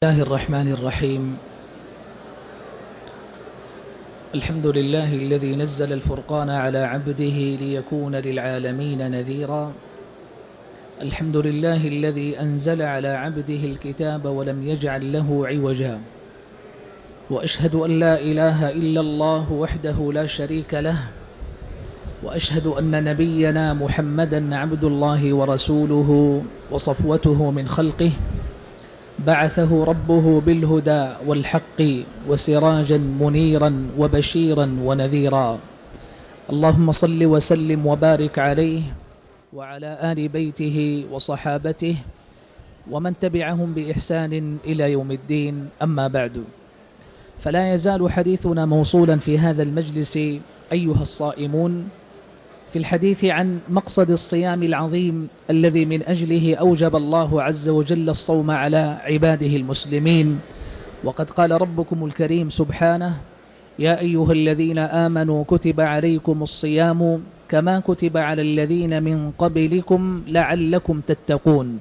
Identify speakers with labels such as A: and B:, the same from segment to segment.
A: الله الرحمن الرحيم. الحمد لله الذي نزل الفرقان على عبده ليكون للعالمين نذيرا. الحمد لله الذي أنزل على عبده الكتاب ولم يجعل له عوجا. وأشهد أن لا إله إلا الله وحده لا شريك له، وأشهد أن نبينا محمدا عبد الله ورسوله وصفوته من خلقه، بعثه ربه بالهدى والحق وسراجا منيرا وبشيرا ونذيرا. اللهم صل وسلم وبارك عليه وعلى آل بيته وصحابته ومن تبعهم بإحسان إلى يوم الدين. أما بعد، فلا يزال حديثنا موصولا في هذا المجلس أيها الصائمون في الحديث عن مقصد الصيام العظيم الذي من أجله أوجب الله عز وجل الصوم على عباده المسلمين. وقد قال ربكم الكريم سبحانه: يا أيها الذين آمنوا كتب عليكم الصيام كما كتب على الذين من قبلكم لعلكم تتقون.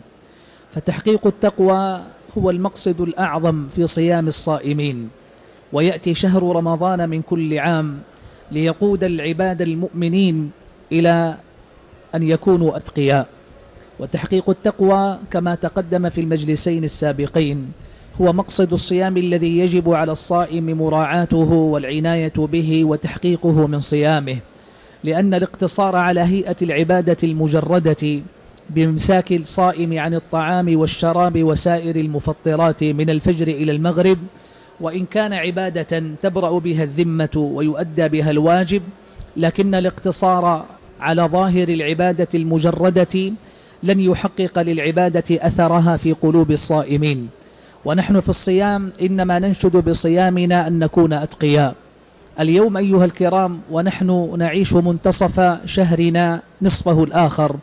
A: فتحقيق التقوى هو المقصد الأعظم في صيام الصائمين. ويأتي شهر رمضان من كل عام ليقود العباد المؤمنين إلى أن يكونوا أتقياء. وتحقيق التقوى كما تقدم في المجلسين السابقين هو مقصد الصيام الذي يجب على الصائم مراعاته والعناية به وتحقيقه من صيامه، لأن الاقتصار على هيئة العبادة المجردة بإمساك الصائم عن الطعام والشراب وسائر المفطرات من الفجر إلى المغرب، وإن كان عبادة تبرأ بها الذمة ويؤدى بها الواجب، لكن الاقتصار على ظاهر العبادة المجردة لن يحقق للعبادة أثرها في قلوب الصائمين. ونحن في الصيام إنما ننشد بصيامنا أن نكون أتقياء. اليوم أيها الكرام ونحن نعيش منتصف شهرنا نصفه الآخر،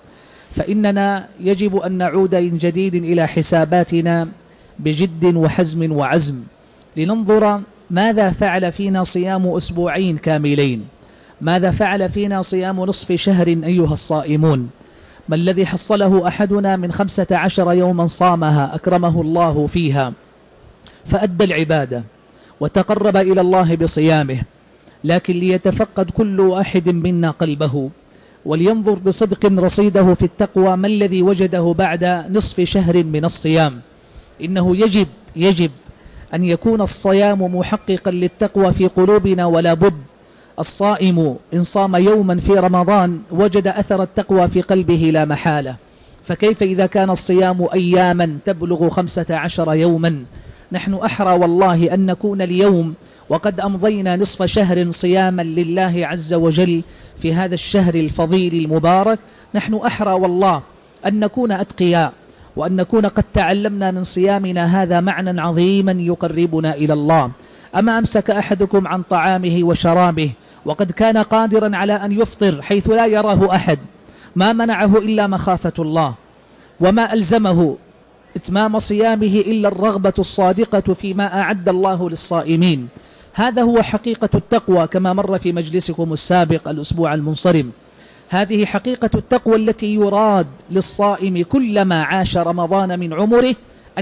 A: فإننا يجب أن نعود من جديد إلى حساباتنا بجد وحزم وعزم، لننظر ماذا فعل فينا صيام أسبوعين كاملين، ماذا فعل فينا صيام نصف شهر أيها الصائمون. ما الذي حصله أحدنا من 15 يوما صامها أكرمه الله فيها فأدى العبادة وتقرب إلى الله بصيامه، لكن ليتفقد كل واحد منا قلبه ولينظر بصدق رصيده في التقوى ما الذي وجده بعد نصف شهر من الصيام. إنه يجب أن يكون الصيام محققا للتقوى في قلوبنا، ولا بد. الصائم إن صام يوما في رمضان وجد أثر التقوى في قلبه لا محالة، فكيف إذا كان الصيام أياما تبلغ 15 يوما؟ نحن أحرى والله أن نكون اليوم وقد أمضينا نصف شهر صياما لله عز وجل في هذا الشهر الفضيل المبارك. نحن أحرى والله أن نكون أتقياء، وأن نكون قد تعلمنا من صيامنا هذا معنى عظيما يقربنا إلى الله. أما أمسك أحدكم عن طعامه وشرابه وقد كان قادرا على أن يفطر حيث لا يراه أحد، ما منعه إلا مخافة الله، وما ألزمه إتمام صيامه إلا الرغبة الصادقة فيما أعد الله للصائمين. هذا هو حقيقة التقوى كما مر في مجلسكم السابق الأسبوع المنصرم. هذه حقيقة التقوى التي يراد للصائم كلما عاش رمضان من عمره أن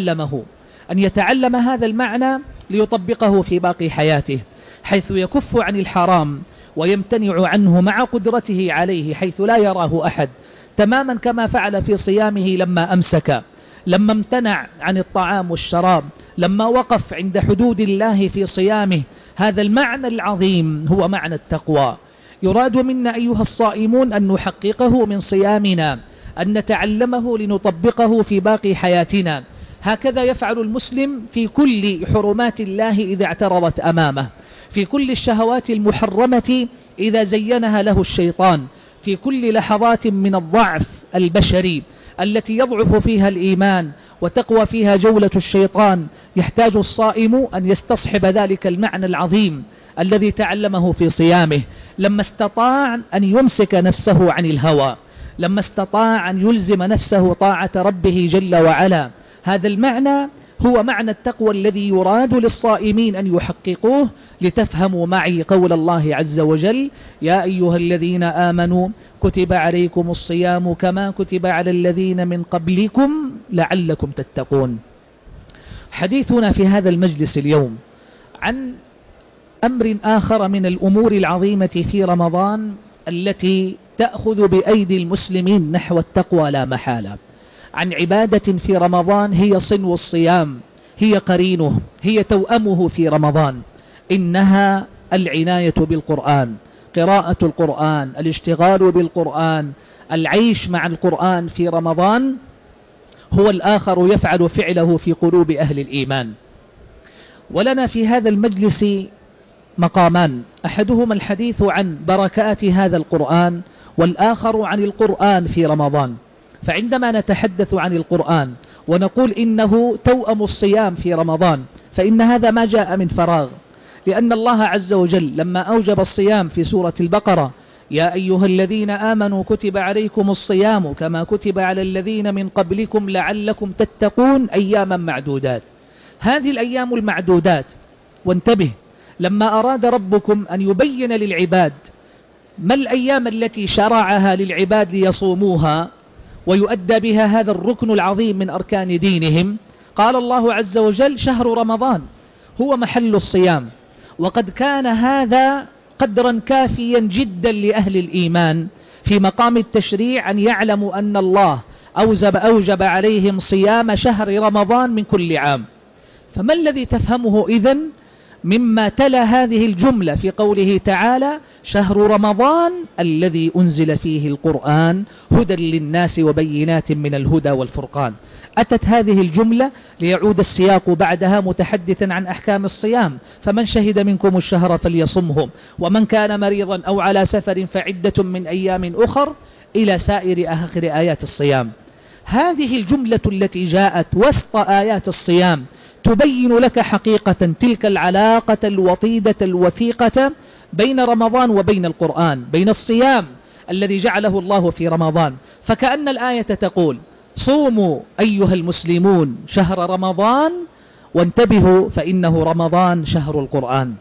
A: يتعلم هذا المعنى ليطبقه في باقي حياته، حيث يكف عن الحرام ويمتنع عنه مع قدرته عليه حيث لا يراه أحد، تماما كما فعل في صيامه لما أمسك، لما امتنع عن الطعام والشراب، لما وقف عند حدود الله في صيامه. هذا المعنى العظيم هو معنى التقوى. يراد منا أيها الصائمون أن نحققه من صيامنا، أن نتعلمه لنطبقه في باقي حياتنا. هكذا يفعل المسلم في كل حرمات الله إذا اعترضت أمامه، في كل الشهوات المحرمة إذا زينها له الشيطان، في كل لحظات من الضعف البشري التي يضعف فيها الإيمان وتقوى فيها جولة الشيطان. يحتاج الصائم أن يستصحب ذلك المعنى العظيم الذي تعلمه في صيامه، لما استطاع أن يمسك نفسه عن الهوى، لما استطاع أن يلزم نفسه طاعة ربه جل وعلا. هذا المعنى هو معنى التقوى الذي يراد للصائمين أن يحققوه. لتفهموا معي قول الله عز وجل: يا أيها الذين آمنوا كتب عليكم الصيام كما كتب على الذين من قبلكم لعلكم تتقون. حديثنا في هذا المجلس اليوم عن أمر آخر من الأمور العظيمة في رمضان التي تأخذ بأيدي المسلمين نحو التقوى لا محالة، عن عبادة في رمضان هي صنو الصيام، هي قرينه، هي توأمه في رمضان، إنها العناية بالقرآن، قراءة القرآن، الاشتغال بالقرآن، العيش مع القرآن في رمضان هو الآخر يفعل فعله في قلوب أهل الإيمان. ولنا في هذا المجلس مقامان، أحدهما الحديث عن بركات هذا القرآن، والآخر عن القرآن في رمضان. فعندما نتحدث عن القرآن ونقول إنه توأم الصيام في رمضان، فإن هذا ما جاء من فراغ، لأن الله عز وجل لما أوجب الصيام في سورة البقرة: يا أيها الذين آمنوا كتب عليكم الصيام كما كتب على الذين من قبلكم لعلكم تتقون أياما معدودات. هذه الأيام المعدودات، وانتبه، لما أراد ربكم أن يبين للعباد ما الأيام التي شرعها للعباد ليصوموها ويؤدى بها هذا الركن العظيم من أركان دينهم، قال الله عز وجل: شهر رمضان هو محل الصيام. وقد كان هذا قدرا كافيا جدا لأهل الإيمان في مقام التشريع أن يعلموا أن الله أوجب عليهم صيام شهر رمضان من كل عام. فما الذي تفهمه إذن مما تلا هذه الجملة في قوله تعالى: شهر رمضان الذي أنزل فيه القرآن هدى للناس وبينات من الهدى والفرقان؟ أتت هذه الجملة ليعود السياق بعدها متحدثا عن أحكام الصيام: فمن شهد منكم الشهر فليصمه، ومن كان مريضا أو على سفر فعدة من أيام أخر، إلى سائر آخر آيات الصيام. هذه الجملة التي جاءت وسط آيات الصيام تبين لك حقيقة تلك العلاقة الوطيدة الوثيقة بين رمضان وبين القرآن، بين الصيام الذي جعله الله في رمضان. فكأن الآية تقول: صوموا أيها المسلمون شهر رمضان، وانتبهوا فإنه رمضان شهر القرآن.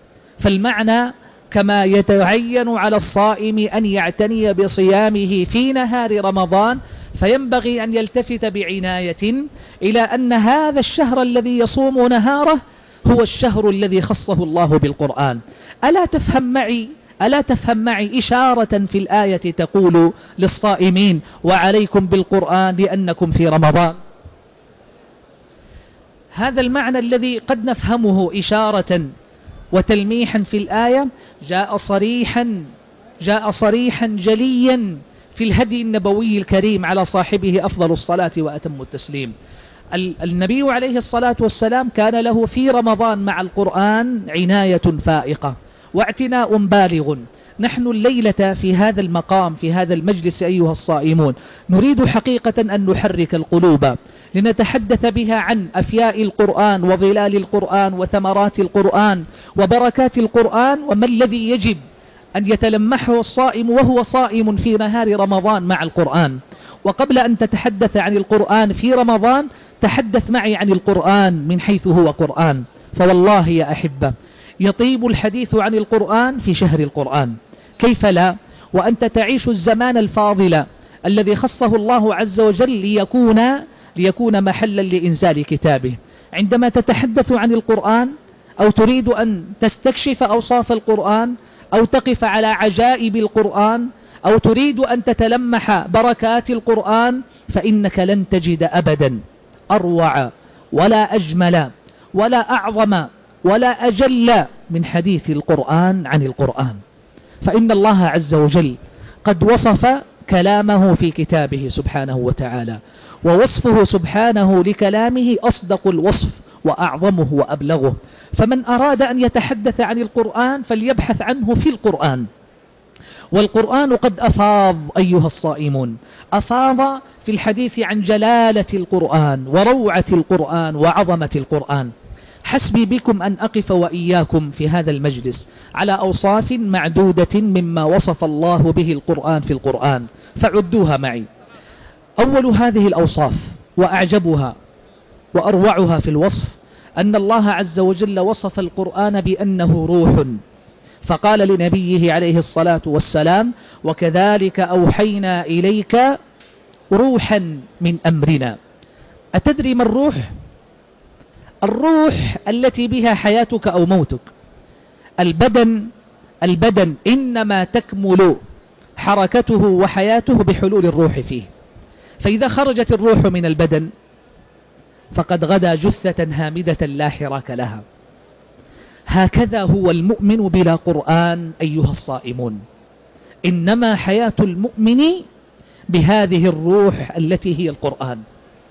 A: فالمعنى كما يتعين على الصائم أن يعتني بصيامه في نهار رمضان، فينبغي أن يلتفت بعناية إلى أن هذا الشهر الذي يصوم نهاره هو الشهر الذي خصه الله بالقرآن. ألا تفهم معي إشارة في الآية تقول للصائمين: وعليكم بالقرآن لأنكم في رمضان؟ هذا المعنى الذي قد نفهمه إشارة وتلميحا في الآية جاء صريحا جليا في الهدي النبوي الكريم على صاحبه أفضل الصلاة وأتم التسليم. النبي عليه الصلاة والسلام كان له في رمضان مع القرآن عناية فائقة واعتناء بالغ. نحن الليلة في هذا المقام في هذا المجلس أيها الصائمون نريد حقيقة أن نحرك القلوب لنتحدث بها عن أفياء القرآن وظلال القرآن وثمرات القرآن وبركات القرآن، وما الذي يجب أن يتلمحه الصائم وهو صائم في نهار رمضان مع القرآن. وقبل أن تتحدث عن القرآن في رمضان تحدث معي عن القرآن من حيث هو قرآن. فوالله يا أحبة يطيب الحديث عن القرآن في شهر القرآن، كيف لا وأنت تعيش الزمان الفاضل الذي خصه الله عز وجل ليكون محلا لإنزال كتابه. عندما تتحدث عن القرآن أو تريد أن تستكشف أوصاف القرآن أو تقف على عجائب القرآن أو تريد أن تتلمح بركات القرآن، فإنك لن تجد أبدا أروع ولا أجمل ولا أعظم ولا أجل من حديث القرآن عن القرآن. فإن الله عز وجل قد وصف كلامه في كتابه سبحانه وتعالى، ووصفه سبحانه لكلامه أصدق الوصف وأعظمه وأبلغه. فمن أراد أن يتحدث عن القرآن فليبحث عنه في القرآن. والقرآن قد أفاض أيها الصائمون، أفاض في الحديث عن جلالة القرآن وروعة القرآن وعظمة القرآن. حسبي بكم أن أقف وإياكم في هذا المجلس على أوصاف معدودة مما وصف الله به القرآن في القرآن، فعدوها معي. أول هذه الأوصاف وأعجبها وأروعها في الوصف أن الله عز وجل وصف القرآن بأنه روح، فقال لنبيه عليه الصلاة والسلام: وكذلك أوحينا إليك روحا من أمرنا. أتدري ما الروح؟ الروح التي بها حياتك أو موتك. البدن إنما تكمل حركته وحياته بحلول الروح فيه، فإذا خرجت الروح من البدن فقد غدا جثة هامدة لا حراك لها. هكذا هو المؤمن بلا قرآن أيها الصائمون. إنما حياة المؤمن بهذه الروح التي هي القرآن،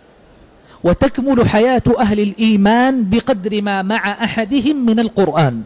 A: وتكمل حياة أهل الإيمان بقدر ما مع أحدهم من القرآن،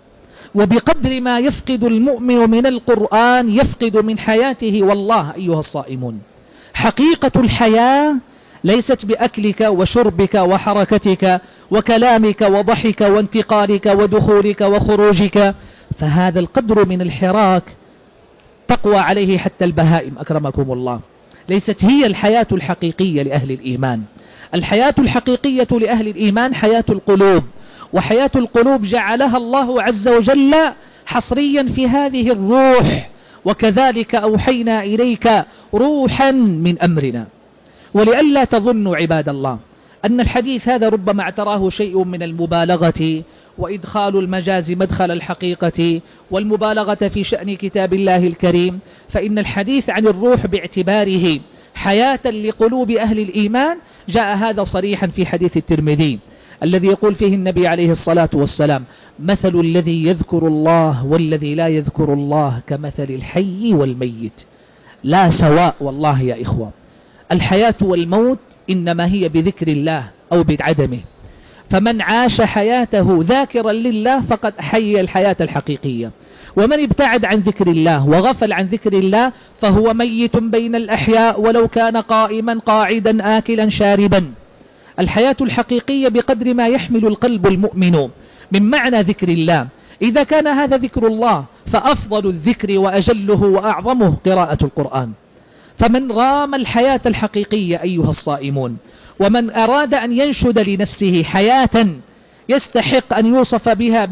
A: وبقدر ما يفقد المؤمن من القرآن يفقد من حياته. والله أيها الصائمون، حقيقة الحياة ليست بأكلك وشربك وحركتك وكلامك وضحك وانتقالك ودخولك وخروجك، فهذا القدر من الحراك تقوى عليه حتى البهائم أكرمكم الله. ليست هي الحياة الحقيقية لأهل الإيمان. الحياة الحقيقية لأهل الإيمان حياة القلوب، وحياة القلوب جعلها الله عز وجل حصريا في هذه الروح. وكذلك أوحينا إليك روحا من أمرنا. ولئلا تظنوا عباد الله أن الحديث هذا ربما اعتراه شيء من المبالغة وإدخال المجاز مدخل الحقيقة والمبالغة في شأن كتاب الله الكريم، فإن الحديث عن الروح باعتباره حياة لقلوب أهل الإيمان جاء هذا صريحا في حديث الترمذي الذي يقول فيه النبي عليه الصلاة والسلام: مثل الذي يذكر الله والذي لا يذكر الله كمثل الحي والميت لا سواء. والله يا إخوة، الحياة والموت إنما هي بذكر الله أو بعدمه، فمن عاش حياته ذاكرا لله فقد حي الحياة الحقيقية، ومن ابتعد عن ذكر الله وغفل عن ذكر الله فهو ميت بين الأحياء ولو كان قائما قاعدا آكلا شاربا. الحياة الحقيقية بقدر ما يحمل القلب المؤمن من معنى ذكر الله. إذا كان هذا ذكر الله فأفضل الذكر وأجله وأعظمه قراءة القرآن. فمن رام الحياة الحقيقية أيها الصائمون، ومن أراد أن ينشد لنفسه حياة يستحق أن يوصف بها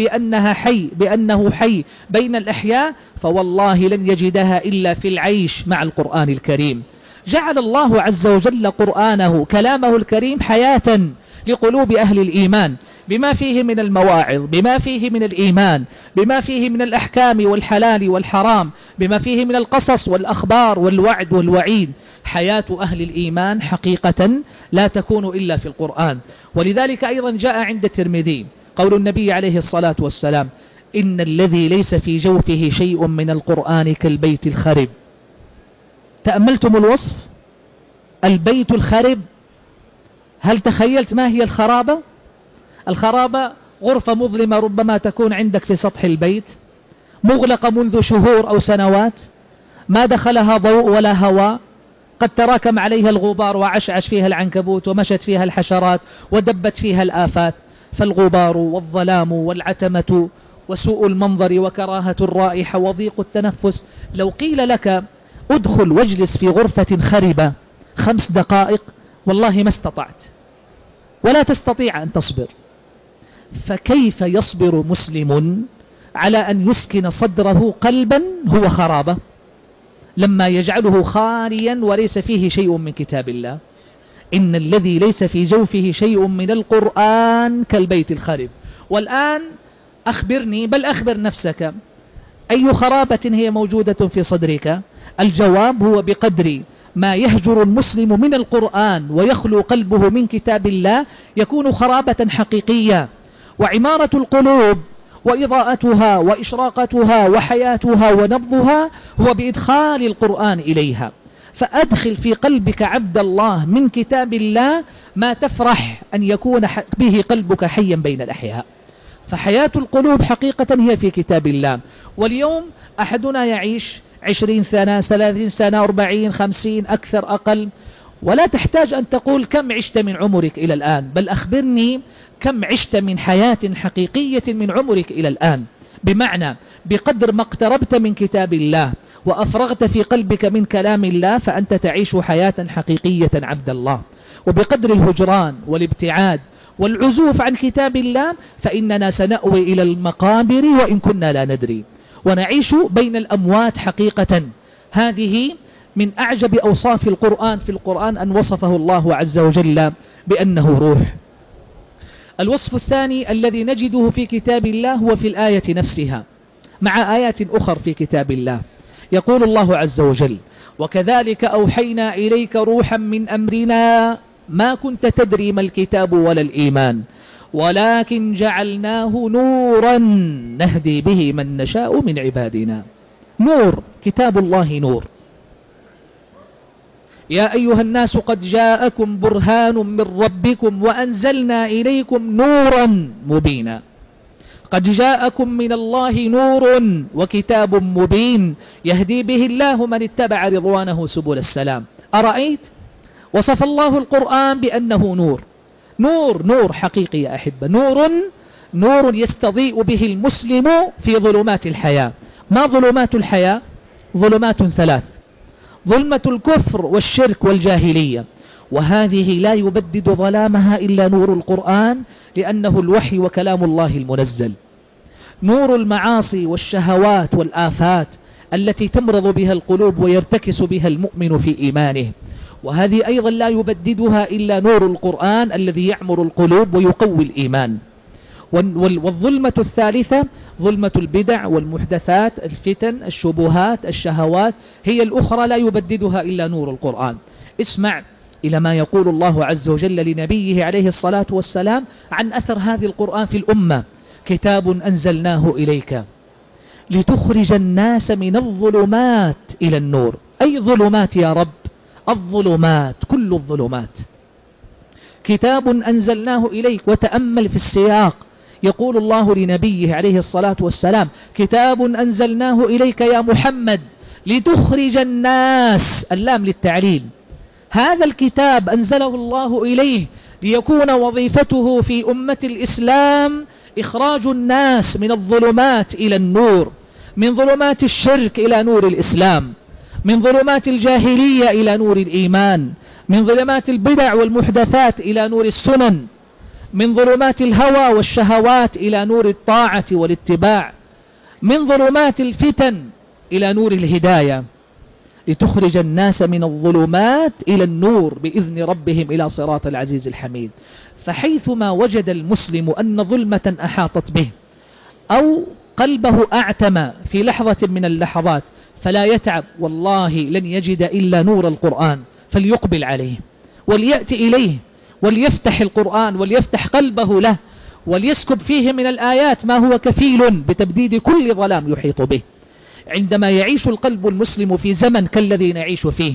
A: بأنه حي بين الأحياء، فوالله لن يجدها إلا في العيش مع القرآن الكريم. جعل الله عز وجل قرآنه كلامه الكريم حياة لقلوب أهل الإيمان، بما فيه من المواعظ، بما فيه من الإيمان، بما فيه من الأحكام والحلال والحرام، بما فيه من القصص والأخبار والوعد والوعيد. حياة أهل الإيمان حقيقة لا تكون إلا في القرآن. ولذلك أيضا جاء عند الترمذي قول النبي عليه الصلاة والسلام: إن الذي ليس في جوفه شيء من القرآن كالبيت الخرب. تأملتم الوصف؟ البيت الخرب. هل تخيلت ما هي الخرابة؟ الخرابة غرفة مظلمة ربما تكون عندك في سطح البيت، مغلقة منذ شهور أو سنوات، ما دخلها ضوء ولا هواء، قد تراكم عليها الغبار وعشعش فيها العنكبوت ومشت فيها الحشرات ودبت فيها الآفات. فالغبار والظلام والعتمة وسوء المنظر وكراهة الرائحة وضيق التنفس. لو قيل لك ادخل واجلس في غرفة خربة 5 دقائق والله ما استطعت، ولا تستطيع أن تصبر. فكيف يصبر مسلم على أن يسكن صدره قلبا هو خرابة لما يجعله خاليا وليس فيه شيء من كتاب الله؟ إن الذي ليس في جوفه شيء من القرآن كالبيت الخرب. والآن أخبرني، بل أخبر نفسك، أي خرابة هي موجودة في صدرك؟ الجواب هو بقدر ما يهجر المسلم من القرآن ويخلو قلبه من كتاب الله يكون خرابة حقيقية. وعمارة القلوب وإضاءتها وإشراقتها وحياتها ونبضها هو بإدخال القرآن إليها. فأدخل في قلبك عبد الله من كتاب الله ما تفرح أن يكون به قلبك حيا بين الأحياء. فحياة القلوب حقيقة هي في كتاب الله. واليوم أحدنا يعيش 20 سنة 30 سنة 40 50 أكثر أقل، ولا تحتاج أن تقول كم عشت من عمرك إلى الآن، بل أخبرني كم عشت من حياة حقيقية من عمرك إلى الآن. بمعنى بقدر ما اقتربت من كتاب الله وأفرغت في قلبك من كلام الله فأنت تعيش حياة حقيقية عبد الله. وبقدر الهجران والابتعاد والعزوف عن كتاب الله فإننا سنأوي إلى المقابر وإن كنا لا ندري، ونعيش بين الأموات حقيقة. هذه من أعجب أوصاف القرآن في القرآن أن وصفه الله عز وجل بأنه روح. الوصف الثاني الذي نجده في كتاب الله هو في الآية نفسها مع آيات أخر في كتاب الله. يقول الله عز وجل: وكذلك أوحينا إليك روحا من أمرنا ما كنت تدري ما الكتاب ولا الإيمان ولكن جعلناه نورا نهدي به من نشاء من عبادنا. نور، كتاب الله نور. يا أيها الناس قد جاءكم برهان من ربكم وأنزلنا إليكم نورا مبينا. قد جاءكم من الله نور وكتاب مبين يهدي به الله من اتبع رضوانه سبل السلام. أرأيت؟ وصف الله القرآن بأنه نور. نور حقيقي يا أحبة، نور يستضيء به المسلم في ظلمات الحياة. ما ظلمات الحياة؟ ظلمات ثلاث: ظلمة الكفر والشرك والجاهلية، وهذه لا يبدد ظلامها إلا نور القرآن لأنه الوحي وكلام الله المنزل. نور المعاصي والشهوات والآفات التي تمرض بها القلوب ويرتكس بها المؤمن في إيمانه، وهذه أيضا لا يبددها إلا نور القرآن الذي يعمر القلوب ويقوي الإيمان. والظلمة الثالثة ظلمة البدع والمحدثات، الفتن، الشبهات، الشهوات، هي الأخرى لا يبددها إلا نور القرآن. اسمع إلى ما يقول الله عز وجل لنبيه عليه الصلاة والسلام عن أثر هذه القرآن في الأمة: كتاب أنزلناه إليك لتخرج الناس من الظلمات إلى النور. أي ظلمات يا رب؟ الظلمات، كل الظلمات. كتاب أنزلناه إليك، وتأمل في السياق، يقول الله لنبيه عليه الصلاة والسلام: كتاب أنزلناه إليك يا محمد لتخرج الناس، اللام للتعليل. هذا الكتاب أنزله الله إليه ليكون وظيفته في أمة الإسلام إخراج الناس من الظلمات إلى النور، من ظلمات الشرك إلى نور الإسلام، من ظلمات الجاهلية إلى نور الإيمان، من ظلمات البدع والمحدثات إلى نور السنن، من ظلمات الهوى والشهوات إلى نور الطاعة والاتباع، من ظلمات الفتن إلى نور الهداية، لتخرج الناس من الظلمات إلى النور بإذن ربهم إلى صراط العزيز الحميد. فحيثما وجد المسلم أن ظلمة أحاطت به أو قلبه أعتم في لحظة من اللحظات فلا يتعب، والله لن يجد إلا نور القرآن، فليقبل عليه وليأتي إليه وليفتح القرآن وليفتح قلبه له وليسكب فيه من الآيات ما هو كفيل بتبديد كل ظلام يحيط به. عندما يعيش القلب المسلم في زمن كالذي نعيش فيه،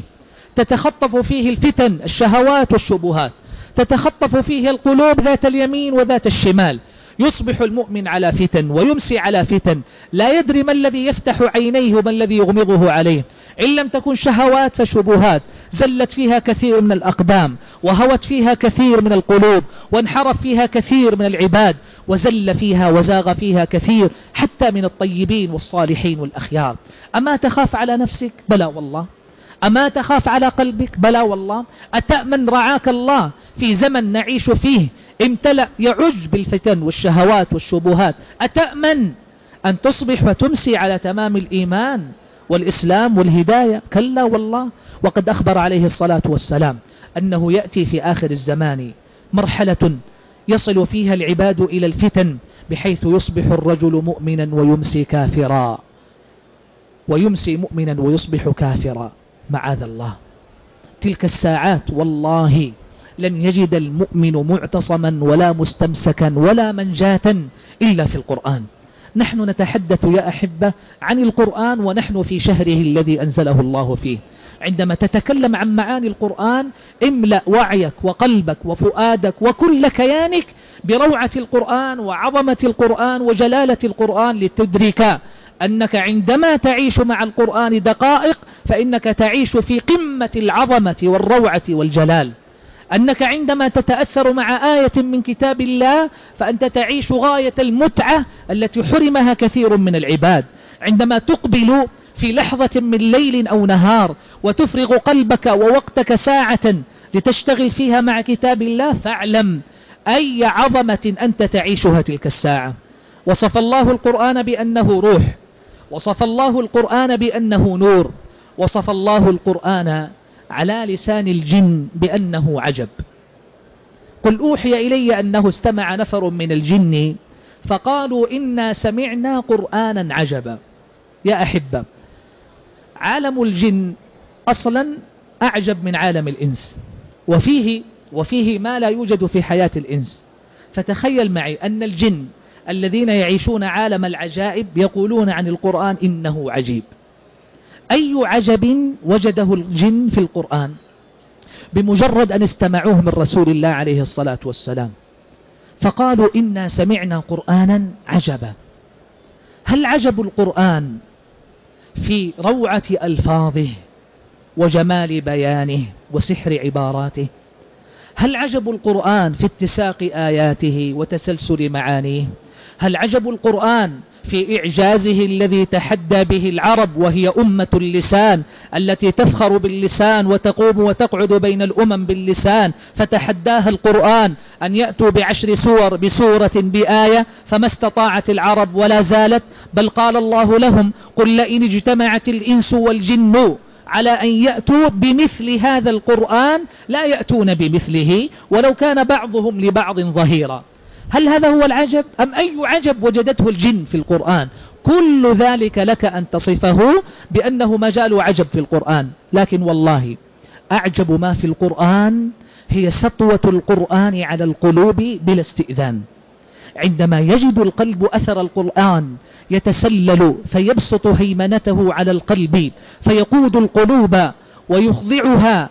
A: تتخطف فيه الفتن، الشهوات والشبهات، تتخطف فيه القلوب ذات اليمين وذات الشمال، يصبح المؤمن على فتن ويمسي على فتن، لا يدري ما الذي يفتح عينيه وما الذي يغمضه عليه. إن لم تكن شهوات فشبهات زلت فيها كثير من الأقدام، وهوت فيها كثير من القلوب، وانحرف فيها كثير من العباد، وزل فيها وزاغ فيها كثير حتى من الطيبين والصالحين والأخيار. أما تخاف على نفسك؟ بلى والله. أما تخاف على قلبك؟ بلى والله. أتأمن رعاك الله في زمن نعيش فيه امتلأ يعج بالفتن والشهوات والشبهات؟ أتأمن أن تصبح وتمسي على تمام الإيمان والإسلام والهداية؟ كلا والله. وقد أخبر عليه الصلاة والسلام أنه يأتي في آخر الزمان مرحلة يصل فيها العباد إلى الفتن بحيث يصبح الرجل مؤمنا ويمسي كافرا، ويمسي مؤمنا ويصبح كافرا، معاذ الله. تلك الساعات والله لن يجد المؤمن معتصما ولا مستمسكا ولا منجاة إلا في القرآن. نحن نتحدث يا أحبة عن القرآن ونحن في شهره الذي أنزله الله فيه. عندما تتكلم عن معاني القرآن املأ وعيك وقلبك وفؤادك وكل كيانك بروعة القرآن وعظمة القرآن وجلالة القرآن، لتدرك أنك عندما تعيش مع القرآن دقائق فإنك تعيش في قمة العظمة والروعة والجلال. أنك عندما تتأثر مع آية من كتاب الله فأنت تعيش غاية المتعة التي حرمها كثير من العباد. عندما تقبل في لحظة من ليل أو نهار وتفرغ قلبك ووقتك ساعة لتشتغل فيها مع كتاب الله، فاعلم أي عظمة أنت تعيشها تلك الساعة. وصف الله القرآن بأنه روح، وصف الله القرآن بأنه نور، وصف الله القرآن على لسان الجن بأنه عجب. قل أوحي إلي أنه استمع نفر من الجن فقالوا إنا سمعنا قرآنا عجبا. يا أحبة، عالم الجن أصلا أعجب من عالم الإنس، وفيه ما لا يوجد في حياة الإنس. فتخيل معي أن الجن الذين يعيشون عالم العجائب يقولون عن القرآن إنه عجيب. أي عجب وجده الجن في القرآن بمجرد أن استمعوه من رسول الله عليه الصلاة والسلام، فقالوا إنا سمعنا قرآنا عجبا. هل عجب القرآن في روعة ألفاظه وجمال بيانه وسحر عباراته؟ هل عجب القرآن في اتساق آياته وتسلسل معانيه؟ هل عجب القرآن في إعجازه الذي تحدى به العرب، وهي أمة اللسان التي تفخر باللسان وتقوم وتقعد بين الأمم باللسان، فتحداها القرآن أن يأتوا بعشر سور بسورة بآية، فما استطاعت العرب ولا زالت، بل قال الله لهم قل لئن اجتمعت الإنس والجن على أن يأتوا بمثل هذا القرآن لا يأتون بمثله ولو كان بعضهم لبعض ظهيرا. هل هذا هو العجب؟ أم أي عجب وجدته الجن في القرآن؟ كل ذلك لك أن تصفه بأنه مجال عجب في القرآن. لكن والله أعجب ما في القرآن هي سطوة القرآن على القلوب بلا استئذان. عندما يجد القلب أثر القرآن يتسلل فيبسط هيمنته على القلب فيقود القلوب ويخضعها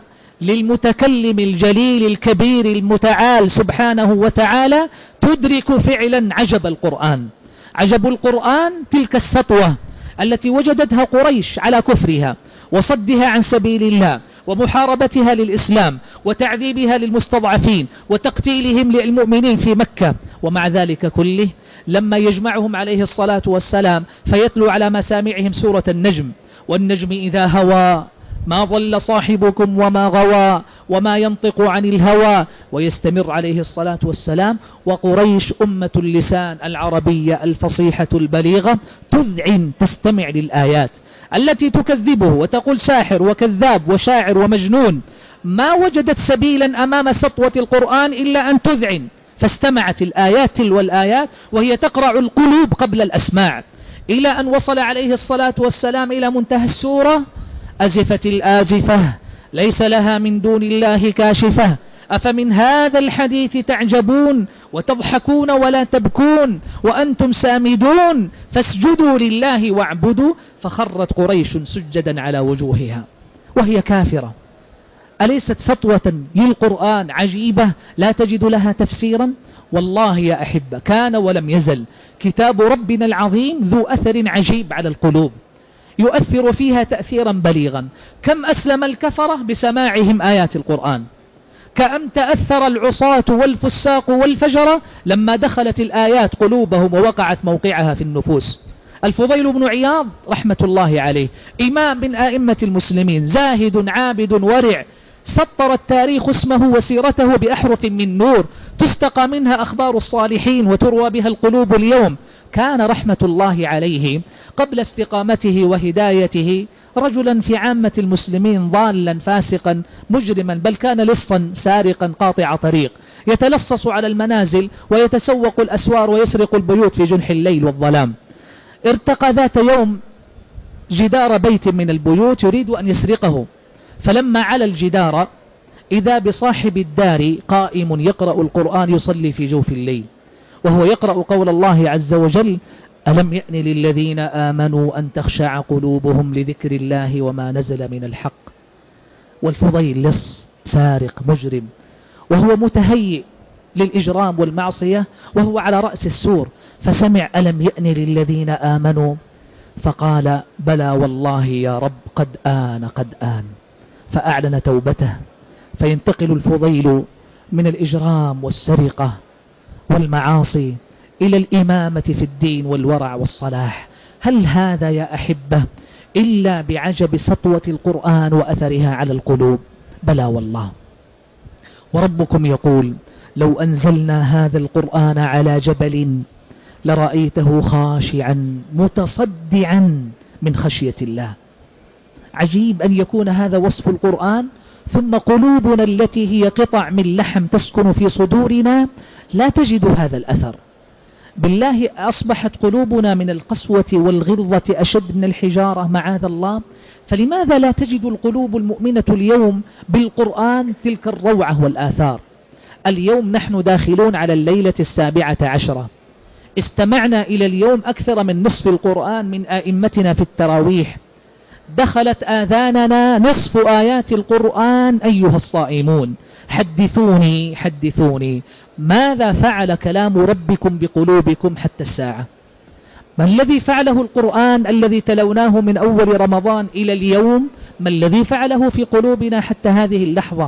A: للمتكلم الجليل الكبير المتعال سبحانه وتعالى، تدرك فعلا عجب القرآن. عجب القرآن تلك السطوة التي وجدتها قريش على كفرها وصدها عن سبيل الله ومحاربتها للإسلام وتعذيبها للمستضعفين وتقتيلهم للمؤمنين في مكة. ومع ذلك كله لما يجمعهم عليه الصلاة والسلام فيتلو على مسامعهم سورة النجم، والنجم إذا هوى ما ضل صاحبكم وما غوى وما ينطق عن الهوى، ويستمر عليه الصلاة والسلام. وقريش أمة اللسان العربية الفصيحة البليغة تذعن تستمع للآيات التي تكذبه وتقول ساحر وكذاب وشاعر ومجنون. ما وجدت سبيلا أمام سطوة القرآن إلا أن تذعن، فاستمعت الآيات تلو الآيات وهي تقرع القلوب قبل الأسماع، إلى أن وصل عليه الصلاة والسلام إلى منتهى السورة: أزفت الآزفة ليس لها من دون الله كاشفة أفمن هذا الحديث تعجبون وتضحكون ولا تبكون وأنتم سامدون فاسجدوا لله واعبدوا. فخرت قريش سجدا على وجوهها وهي كافرة. أليست سطوة للقرآن عجيبة لا تجد لها تفسيرا؟ والله يا أحبة كان ولم يزل كتاب ربنا العظيم ذو أثر عجيب على القلوب، يؤثر فيها تأثيرا بليغا. كم أسلم الكفرة بسماعهم آيات القرآن، كأن تأثر العصاة والفساق والفجرة لما دخلت الآيات قلوبهم ووقعت موقعها في النفوس. الفضيل بن عياض رحمة الله عليه إمام من آئمة المسلمين، زاهد عابد ورع، سطر التاريخ اسمه وسيرته بأحرف من نور تستقى منها أخبار الصالحين وتروى بها القلوب اليوم. كان رحمة الله عليه قبل استقامته وهدايته رجلا في عامة المسلمين ضالا فاسقا مجرما، بل كان لصا سارقا قاطع طريق، يتلصص على المنازل ويتسوق الأسوار ويسرق البيوت في جنح الليل والظلام. ارتقى ذات يوم جدار بيت من البيوت يريد أن يسرقه، فلما على الجدار إذا بصاحب الدار قائم يقرأ القرآن يصلي في جوف الليل، وهو يقرأ قول الله عز وجل: ألم يأن للذين آمنوا أن تخشع قلوبهم لذكر الله وما نزل من الحق. والفضيل لص سارق مجرم وهو متهيئ للإجرام والمعصية وهو على رأس السور، فسمع ألم يأن للذين آمنوا فقال: بلى والله يا رب قد آن قد آن، فأعلن توبته. فينتقل الفضيل من الإجرام والسرقة والمعاصي إلى الإمامة في الدين والورع والصلاح. هل هذا يا أحبة إلا بعجب سطوة القرآن وأثرها على القلوب؟ بلى والله. وربكم يقول: لو أنزلنا هذا القرآن على جبل لرأيته خاشعا متصدعا من خشية الله. عجيب أن يكون هذا وصف القرآن ثم قلوبنا التي هي قطع من لحم تسكن في صدورنا لا تجد هذا الأثر. بالله أصبحت قلوبنا من القسوة والغلظة أشد من الحجارة معاذ الله. فلماذا لا تجد القلوب المؤمنة اليوم بالقرآن تلك الروعة والآثار؟ اليوم نحن داخلون على الليلة 17، استمعنا إلى اليوم أكثر من نصف القرآن من آئمتنا في التراويح، دخلت آذاننا نصف آيات القرآن. أيها الصائمون حدثوني حدثوني، ماذا فعل كلام ربكم بقلوبكم حتى الساعة؟ ما الذي فعله القرآن الذي تلوناه من أول رمضان إلى اليوم؟ ما الذي فعله في قلوبنا حتى هذه اللحظة؟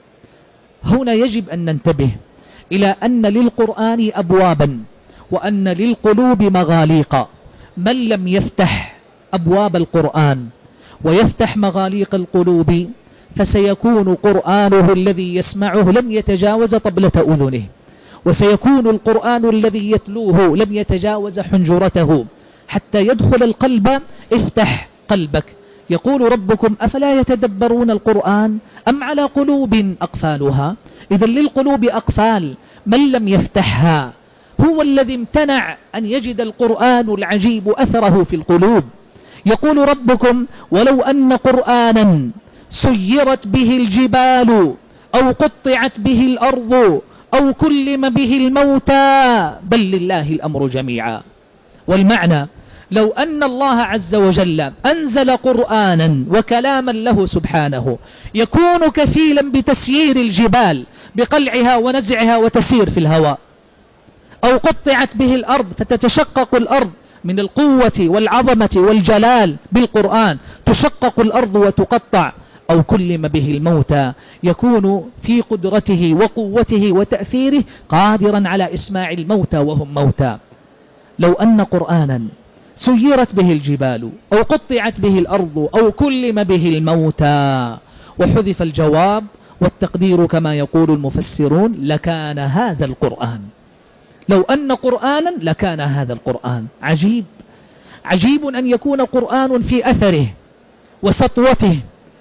A: هنا يجب أن ننتبه إلى أن للقرآن أبوابا وأن للقلوب مغاليق. من لم يفتح أبواب القرآن ويفتح مغاليق القلوب فسيكون قرآنه الذي يسمعه لم يتجاوز طبلة أذنه، وسيكون القرآن الذي يتلوه لم يتجاوز حنجرته حتى يدخل القلب. افتح قلبك. يقول ربكم أفلا يتدبرون القرآن أم على قلوب أقفالها؟ إذن للقلوب أقفال، من لم يفتحها هو الذي امتنع أن يجد القرآن العجيب أثره في القلوب. يقول ربكم ولو أن قرآنا سيرت به الجبال أو قطعت به الأرض أو كلم به الموتى بل لله الأمر جميعا. والمعنى لو أن الله عز وجل أنزل قرآنا وكلاما له سبحانه يكون كفيلا بتسيير الجبال بقلعها ونزعها وتسير في الهواء، أو قطعت به الأرض فتتشقق الأرض من القوة والعظمة والجلال بالقرآن، تشقق الأرض وتقطع، أو كلم به الموتى يكون في قدرته وقوته وتأثيره قادرا على إسماع الموتى وهم موتى. لو أن قرآنا سيرت به الجبال أو قطعت به الأرض أو كلم به الموتى، وحذف الجواب والتقدير كما يقول المفسرون لكان هذا القرآن. لو أن قرآنا لكان هذا القرآن. عجيب عجيب أن يكون قرآن في أثره وسطوته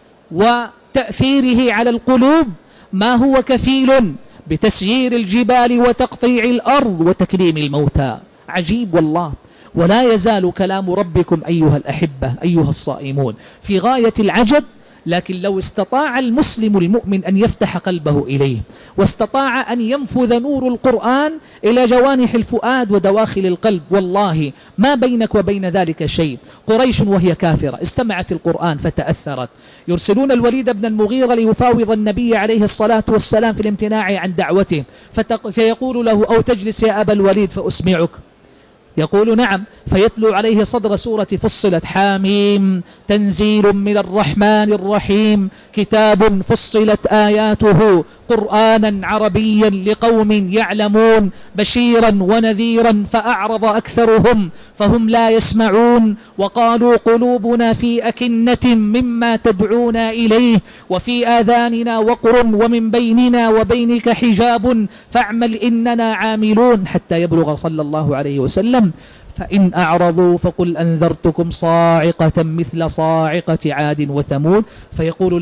A: وتأثيره على القلوب ما هو كفيل بتسيير الجبال وتقطيع الأرض وتكريم الموتى. عجيب والله. ولا يزال كلام ربكم أيها الأحبة أيها الصائمون في غاية العجب. لكن لو استطاع المسلم المؤمن أن يفتح قلبه إليه واستطاع أن ينفذ نور القرآن إلى جوانح الفؤاد ودواخل القلب، والله ما بينك وبين ذلك شيء. قريش وهي كافرة استمعت القرآن فتأثرت، يرسلون الوليد بن المغيرة ليفاوض النبي عليه الصلاة والسلام في الامتناع عن دعوته، فيقول له أو تجلس يا أبا الوليد فأسمعك، يقول نعم، فيتلو عليه صدر سورة فصلت حاميم تنزيل من الرحمن الرحيم كتاب فصلت آياته قرآنا عربيا لقوم يعلمون بشيرا ونذيرا فأعرض أكثرهم فهم لا يسمعون وقالوا قلوبنا في أكنة مما تدعونا إليه وفي آذاننا وقر ومن بيننا وبينك حجاب فاعمل إننا عاملون، حتى يبلغ صلى الله عليه وسلم فإن أعرضوا فقل أنذرتكم صاعقة مثل صاعقة عاد وثمود. فيقول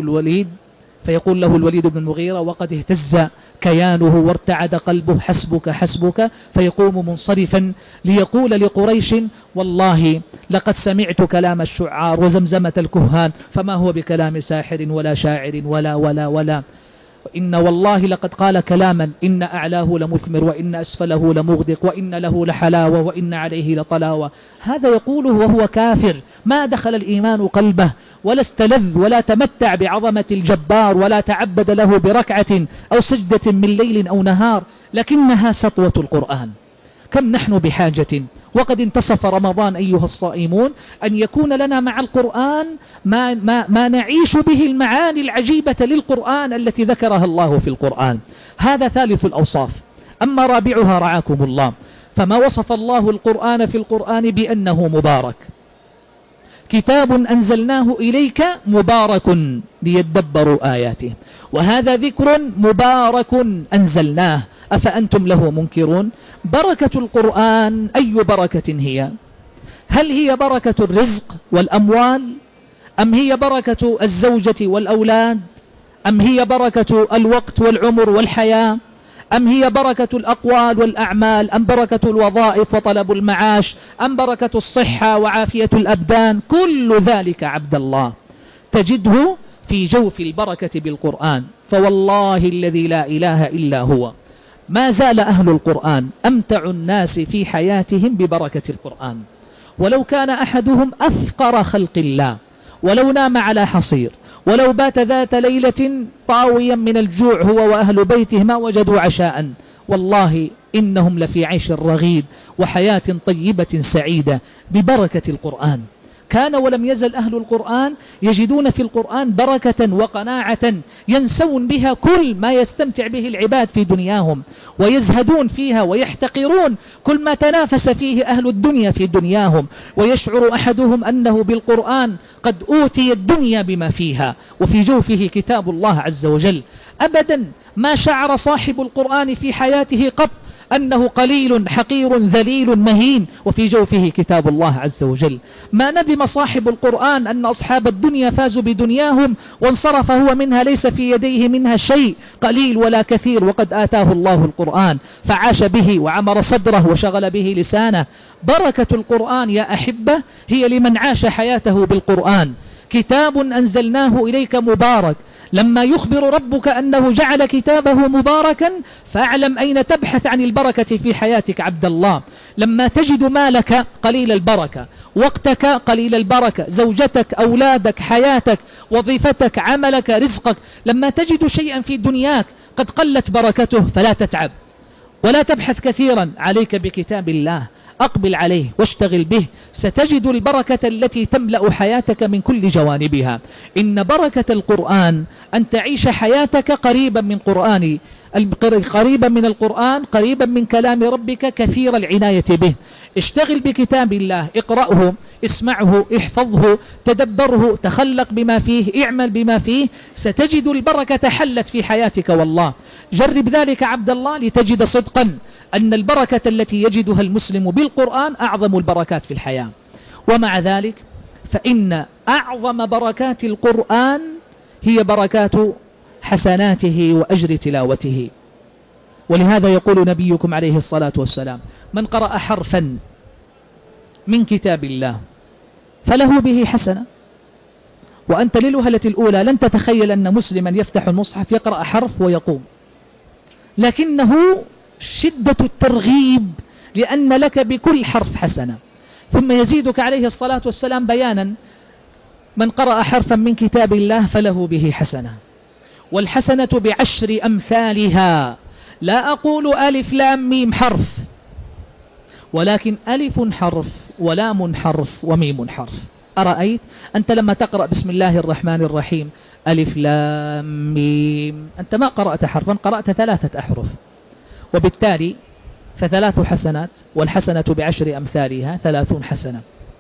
A: له الوليد بن المغيرة وقد اهتز كيانه وارتعد قلبه حسبك حسبك، فيقوم منصرفا ليقول لقريش والله لقد سمعت كلام الشعار وزمزمة الكهان فما هو بكلام ساحر ولا شاعر ولا إن والله لقد قال كلاما إن أعلاه لمثمر وإن أسفله لمغدق وإن له لحلاوة وإن عليه لطلاوة. هذا يقوله وهو كافر، ما دخل الإيمان قلبه ولا استلذ ولا تمتع بعظمة الجبار ولا تعبد له بركعة أو سجدة من ليل أو نهار، لكنها سطوة القرآن. كم نحن بحاجة وقد انتصف رمضان أيها الصائمون أن يكون لنا مع القرآن ما نعيش به المعاني العجيبة للقرآن التي ذكرها الله في القرآن. هذا ثالث الأوصاف. أما رابعها رعاكم الله، فما وصف الله القرآن في القرآن بأنه مبارك، كتاب أنزلناه إليك مبارك ليدبروا آياته، وهذا ذكر مبارك أنزلناه أفأنتم له منكرون. بركة القرآن أي بركة هي؟ هل هي بركة الرزق والأموال أم هي بركة الزوجة والأولاد أم هي بركة الوقت والعمر والحياة؟ أم هي بركة الأقوال والأعمال؟ أم بركة الوظائف وطلب المعاش؟ أم بركة الصحة وعافية الأبدان؟ كل ذلك عبد الله تجده في جوف البركة بالقرآن. فوالله الذي لا إله إلا هو ما زال أهل القرآن أمتع الناس في حياتهم ببركة القرآن. ولو كان أحدهم أفقر خلق الله، ولو نام على حصير، ولو بات ذات ليلة طاويا من الجوع هو وأهل بيته ما وجدوا عشاء، والله إنهم لفي عيش رغيد وحياة طيبة سعيدة ببركة القرآن. كان ولم يزل أهل القرآن يجدون في القرآن بركة وقناعة ينسون بها كل ما يستمتع به العباد في دنياهم، ويزهدون فيها ويحتقرون كل ما تنافس فيه أهل الدنيا في دنياهم، ويشعر أحدهم أنه بالقرآن قد أوتي الدنيا بما فيها وفي جوفه كتاب الله عز وجل. أبدا ما شعر صاحب القرآن في حياته قط أنه قليل حقير ذليل مهين وفي جوفه كتاب الله عز وجل. ما ندم صاحب القرآن أن أصحاب الدنيا فازوا بدنياهم وانصرف هو منها ليس في يديه منها شيء قليل ولا كثير، وقد آتاه الله القرآن فعاش به وعمر صدره وشغل به لسانه. بركة القرآن يا أحبة هي لمن عاش حياته بالقرآن. كتاب أنزلناه إليك مبارك. لما يخبر ربك أنه جعل كتابه مباركا فاعلم أين تبحث عن البركة في حياتك عبد الله. لما تجد مالك قليل البركة، وقتك قليل البركة، زوجتك، أولادك، حياتك، وظيفتك، عملك، رزقك، لما تجد شيئا في دنياك قد قلت بركته فلا تتعب ولا تبحث كثيرا، عليك بكتاب الله، أقبل عليه واشتغل به، ستجد البركة التي تملأ حياتك من كل جوانبها. إن بركة القرآن أن تعيش حياتك قريبا من قريبا من القرآن، قريبا من كلام ربك، كثير العناية به. اشتغل بكتاب الله، اقرأه، اسمعه، احفظه، تدبره، تخلق بما فيه، اعمل بما فيه، ستجد البركة حلت في حياتك. والله جرب ذلك عبد الله لتجد صدقا أن البركة التي يجدها المسلم بالقرآن أعظم البركات في الحياة. ومع ذلك فإن أعظم بركات القرآن هي بركات حسناته وأجر تلاوته. ولهذا يقول نبيكم عليه الصلاة والسلام: من قرأ حرفا من كتاب الله فله به حسنة. وأنت للوهلة الأولى لن تتخيل أن مسلما يفتح المصحف يقرأ حرف ويقوم، لكنه شدة الترغيب لأن لك بكل حرف حسنة. ثم يزيدك عليه الصلاة والسلام بيانا: من قرأ حرفا من كتاب الله فله به حسنة، والحسنة بعشر أمثالها. لا أقول ألف لام ميم حرف، ولكن ألف حرف ولام حرف وميم حرف. أرأيت أنت لما تقرأ بسم الله الرحمن الرحيم ألف لام ميم، أنت ما قرأت حرفا، قرأت 3 أحرف، وبالتالي ف3 حسنات، والحسنة بعشر أمثالها 30 حسنة،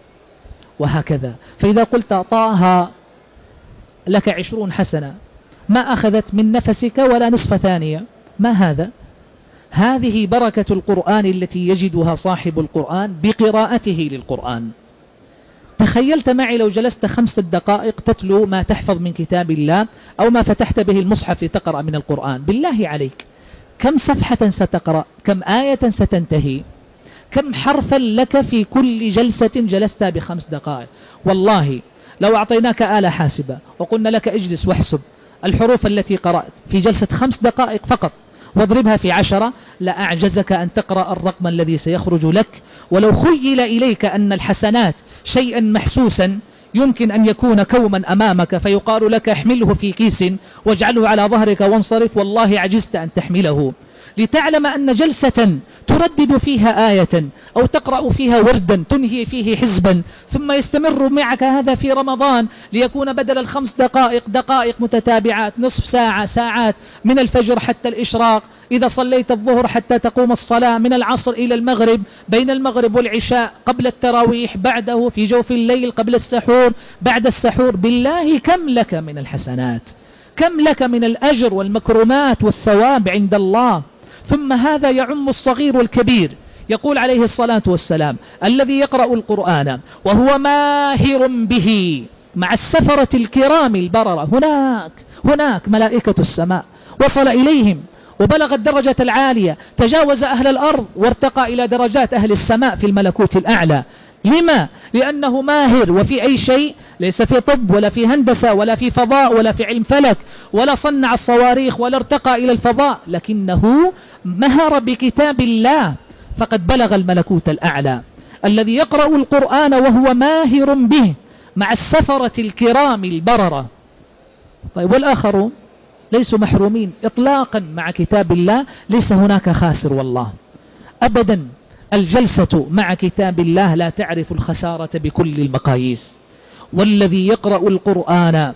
A: وهكذا. فإذا قلت طه لك 20 حسنة ما أخذت من نفسك ولا نصف ثانية. ما هذا؟ هذه بركة القرآن التي يجدها صاحب القرآن بقراءته للقرآن. تخيلت معي لو جلست 5 دقائق تتلو ما تحفظ من كتاب الله أو ما فتحت به المصحف لتقرأ من القرآن، بالله عليك كم صفحة ستقرأ؟ كم آية ستنتهي؟ كم حرفا لك في كل جلسة جلست ب5 دقائق؟ والله لو أعطيناك آلة حاسبة وقلنا لك اجلس واحسب الحروف التي قرأت في جلسة 5 دقائق فقط واضربها في 10، لأعجزك أن تقرأ الرقم الذي سيخرج لك. ولو خيل إليك أن الحسنات شيئا محسوسا يمكن أن يكون كوما أمامك فيقال لك احمله في كيس واجعله على ظهرك وانصرف، والله عجزت أن تحمله. لتعلم أن جلسة تردد فيها آية أو تقرأ فيها وردا تنهي فيه حزبا ثم يستمر معك هذا في رمضان ليكون بدل 5 دقائق دقائق متتابعات، نصف ساعة، ساعات، من الفجر حتى الإشراق، إذا صليت الظهر حتى تقوم الصلاة، من العصر إلى المغرب، بين المغرب والعشاء، قبل التراويح، بعده، في جوف الليل، قبل السحور، بعد السحور. بالله كم لك من الحسنات، كم لك من الأجر والمكرمات والثواب عند الله. ثم هذا يعم الصغير والكبير. يقول عليه الصلاة والسلام: الذي يقرأ القرآن وهو ماهر به مع السفرة الكرام البررة. هناك ملائكة السماء وصل إليهم وبلغ الدرجة العالية، تجاوز أهل الأرض وارتقى إلى درجات أهل السماء في الملكوت الأعلى. لما؟ لأنه ماهر وفي أي شيء، ليس في طب ولا في هندسة ولا في فضاء ولا في علم فلك ولا صنع الصواريخ ولا ارتقى إلى الفضاء، لكنه مهر بكتاب الله فقد بلغ الملكوت الأعلى. الذي يقرأ القرآن وهو ماهر به مع السفرة الكرام البررة. طيب والآخرون ليسوا محرومين إطلاقا مع كتاب الله، ليس هناك خاسر والله أبدا. الجلسة مع كتاب الله لا تعرف الخسارة بكل المقاييس. والذي يقرأ القرآن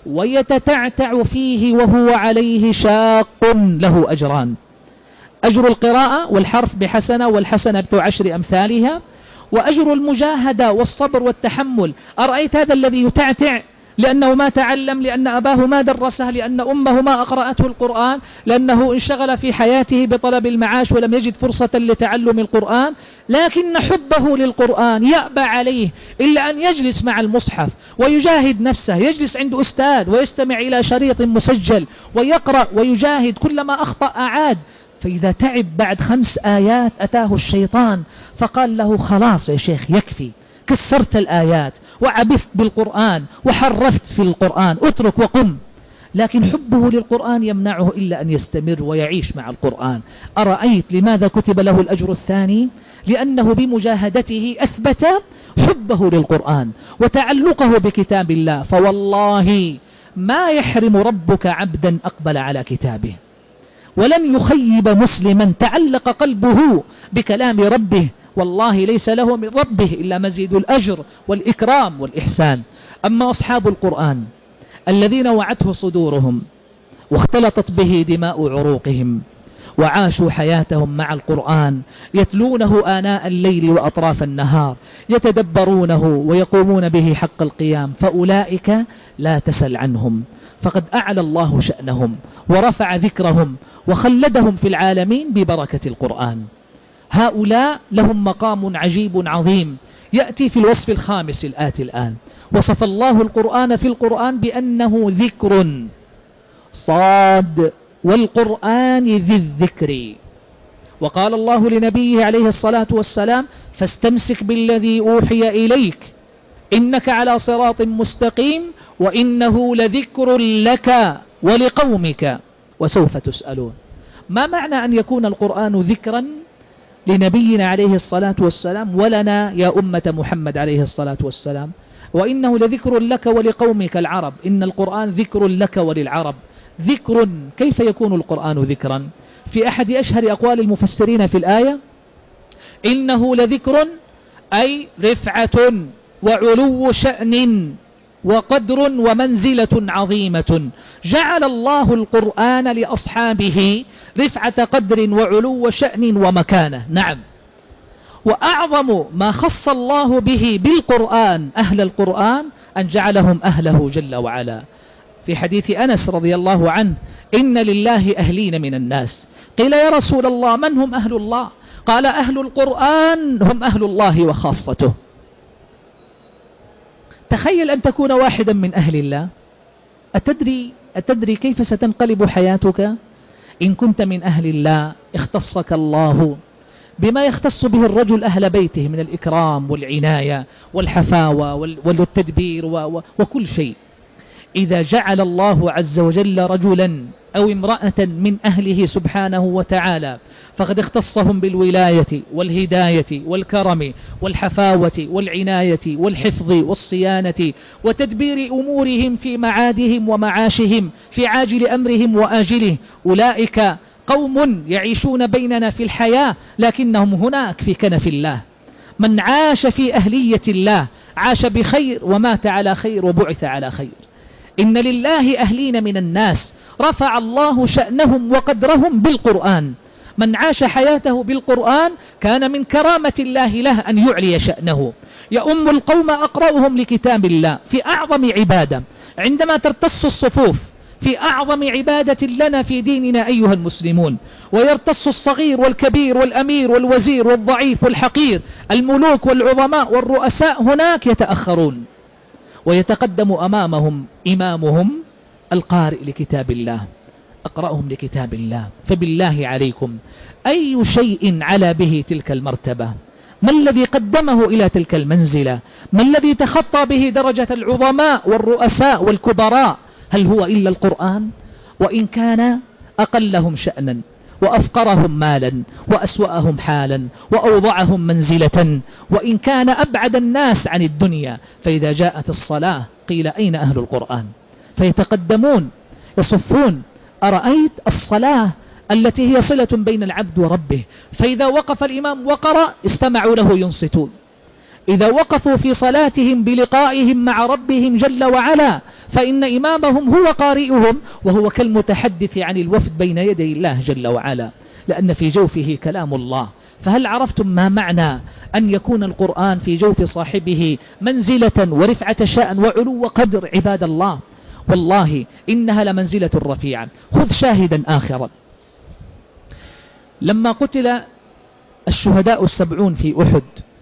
A: ويتتعتع فيه وهو عليه شاق له أجران: أجر القراءة والحرف بحسنة والحسنة ب10 أمثالها، وأجر المجاهدة والصبر والتحمل. أرأيت هذا الذي يتعتع لأنه ما تعلم، لأن أباه ما درسه، لأن أمه ما أقرأته القرآن، لأنه انشغل في حياته بطلب المعاش ولم يجد فرصة لتعلم القرآن، لكن حبه للقرآن يأبى عليه إلا أن يجلس مع المصحف ويجاهد نفسه، يجلس عند أستاذ ويستمع إلى شريط مسجل ويقرأ ويجاهد، كلما أخطأ أعاد. فإذا تعب بعد 5 آيات أتاه الشيطان فقال له: خلاص يا شيخ يكفي، كسرت الآيات وعبثت بالقرآن وحرفت في القرآن، اترك وقم. لكن حبه للقرآن يمنعه إلا أن يستمر ويعيش مع القرآن. أرأيت لماذا كتب له الأجر الثاني؟ لأنه بمجاهدته أثبت حبه للقرآن وتعلقه بكتاب الله. فوالله ما يحرم ربك عبدا أقبل على كتابه، ولن يخيب مسلما تعلق قلبه بكلام ربه. والله ليس له من ربه إلا مزيد الأجر والإكرام والإحسان. أما أصحاب القرآن الذين وعته صدورهم واختلطت به دماء عروقهم وعاشوا حياتهم مع القرآن، يتلونه آناء الليل وأطراف النهار، يتدبرونه ويقومون به حق القيام، فأولئك لا تسل عنهم، فقد أعلى الله شأنهم ورفع ذكرهم وخلدهم في العالمين ببركة القرآن. هؤلاء لهم مقام عجيب عظيم يأتي في الوصف الخامس الآتي الآن. وصف الله القرآن في القرآن بأنه ذكر صاد والقرآن ذي الذكر. وقال الله لنبيه عليه الصلاة والسلام: فاستمسك بالذي أوحي إليك إنك على صراط مستقيم وإنه لذكر لك ولقومك وسوف تسألون. ما معنى أن يكون القرآن ذكرا لنبينا عليه الصلاة والسلام ولنا يا أمة محمد عليه الصلاة والسلام؟ وإنه لذكر لك ولقومك العرب، إن القرآن ذكر لك وللعرب. ذكر، كيف يكون القرآن ذكرا؟ في أحد أشهر أقوال المفسرين في الآية: إنه لذكر أي رفعة وعلو شأن وقدر ومنزلة عظيمة. جعل الله القرآن لأصحابه رفعة قدر وعلو شأن ومكانة. نعم، وأعظم ما خص الله به بالقرآن أهل القرآن أن جعلهم أهله جل وعلا. في حديث أنس رضي الله عنه: إن لله أهلين من الناس. قيل: يا رسول الله من هم أهل الله؟ قال: أهل القرآن هم أهل الله وخاصته. تخيل أن تكون واحدا من أهل الله. أتدري كيف ستنقلب حياتك إن كنت من أهل الله؟ اختصك الله بما يختص به الرجل أهل بيته من الإكرام والعناية والحفاوة والتدبير وكل شيء. إذا جعل الله عز وجل رجلا أو امرأة من أهله سبحانه وتعالى فقد اختصهم بالولاية والهداية والكرم والحفاوة والعناية والحفظ والصيانة وتدبير أمورهم في معادهم ومعاشهم، في عاجل أمرهم وآجله. أولئك قوم يعيشون بيننا في الحياة لكنهم هناك في كنف الله. من عاش في أهلية الله عاش بخير ومات على خير وبعث على خير. إن لله أهلين من الناس رفع الله شأنهم وقدرهم بالقرآن. من عاش حياته بالقرآن كان من كرامة الله له أن يعلي شأنه. يؤم القوم أقرأهم لكتاب الله في أعظم عبادة عندما ترتص الصفوف، في أعظم عبادة لنا في ديننا أيها المسلمون، ويرتص الصغير والكبير والأمير والوزير والضعيف والحقير، الملوك والعظماء والرؤساء هناك يتأخرون، ويتقدم أمامهم إمامهم القارئ لكتاب الله، أقرأهم لكتاب الله. فبالله عليكم أي شيء على به تلك المرتبة؟ ما الذي قدمه إلى تلك المنزلة؟ ما الذي تخطى به درجة العظماء والرؤساء والكبراء؟ هل هو إلا القرآن؟ وإن كان أقلهم شأنا وأفقرهم مالا وأسوأهم حالا وأوضعهم منزلة، وإن كان أبعد الناس عن الدنيا، فإذا جاءت الصلاة قيل أين أهل القرآن؟ فيتقدمون يصفون. أرأيت الصلاة التي هي صلة بين العبد وربه، فإذا وقف الإمام وقرأ استمعوا له ينصتون. إذا وقفوا في صلاتهم بلقائهم مع ربهم جل وعلا، فإن إمامهم هو قارئهم، وهو كالمتحدث عن الوفد بين يدي الله جل وعلا، لأن في جوفه كلام الله. فهل عرفتم ما معنى أن يكون القرآن في جوف صاحبه منزلة ورفعة شأن وعلو قدر؟ عباد الله والله إنها لمنزلة رفيعة. خذ شاهدا آخرا، لما قتل الشهداء 70 في أحد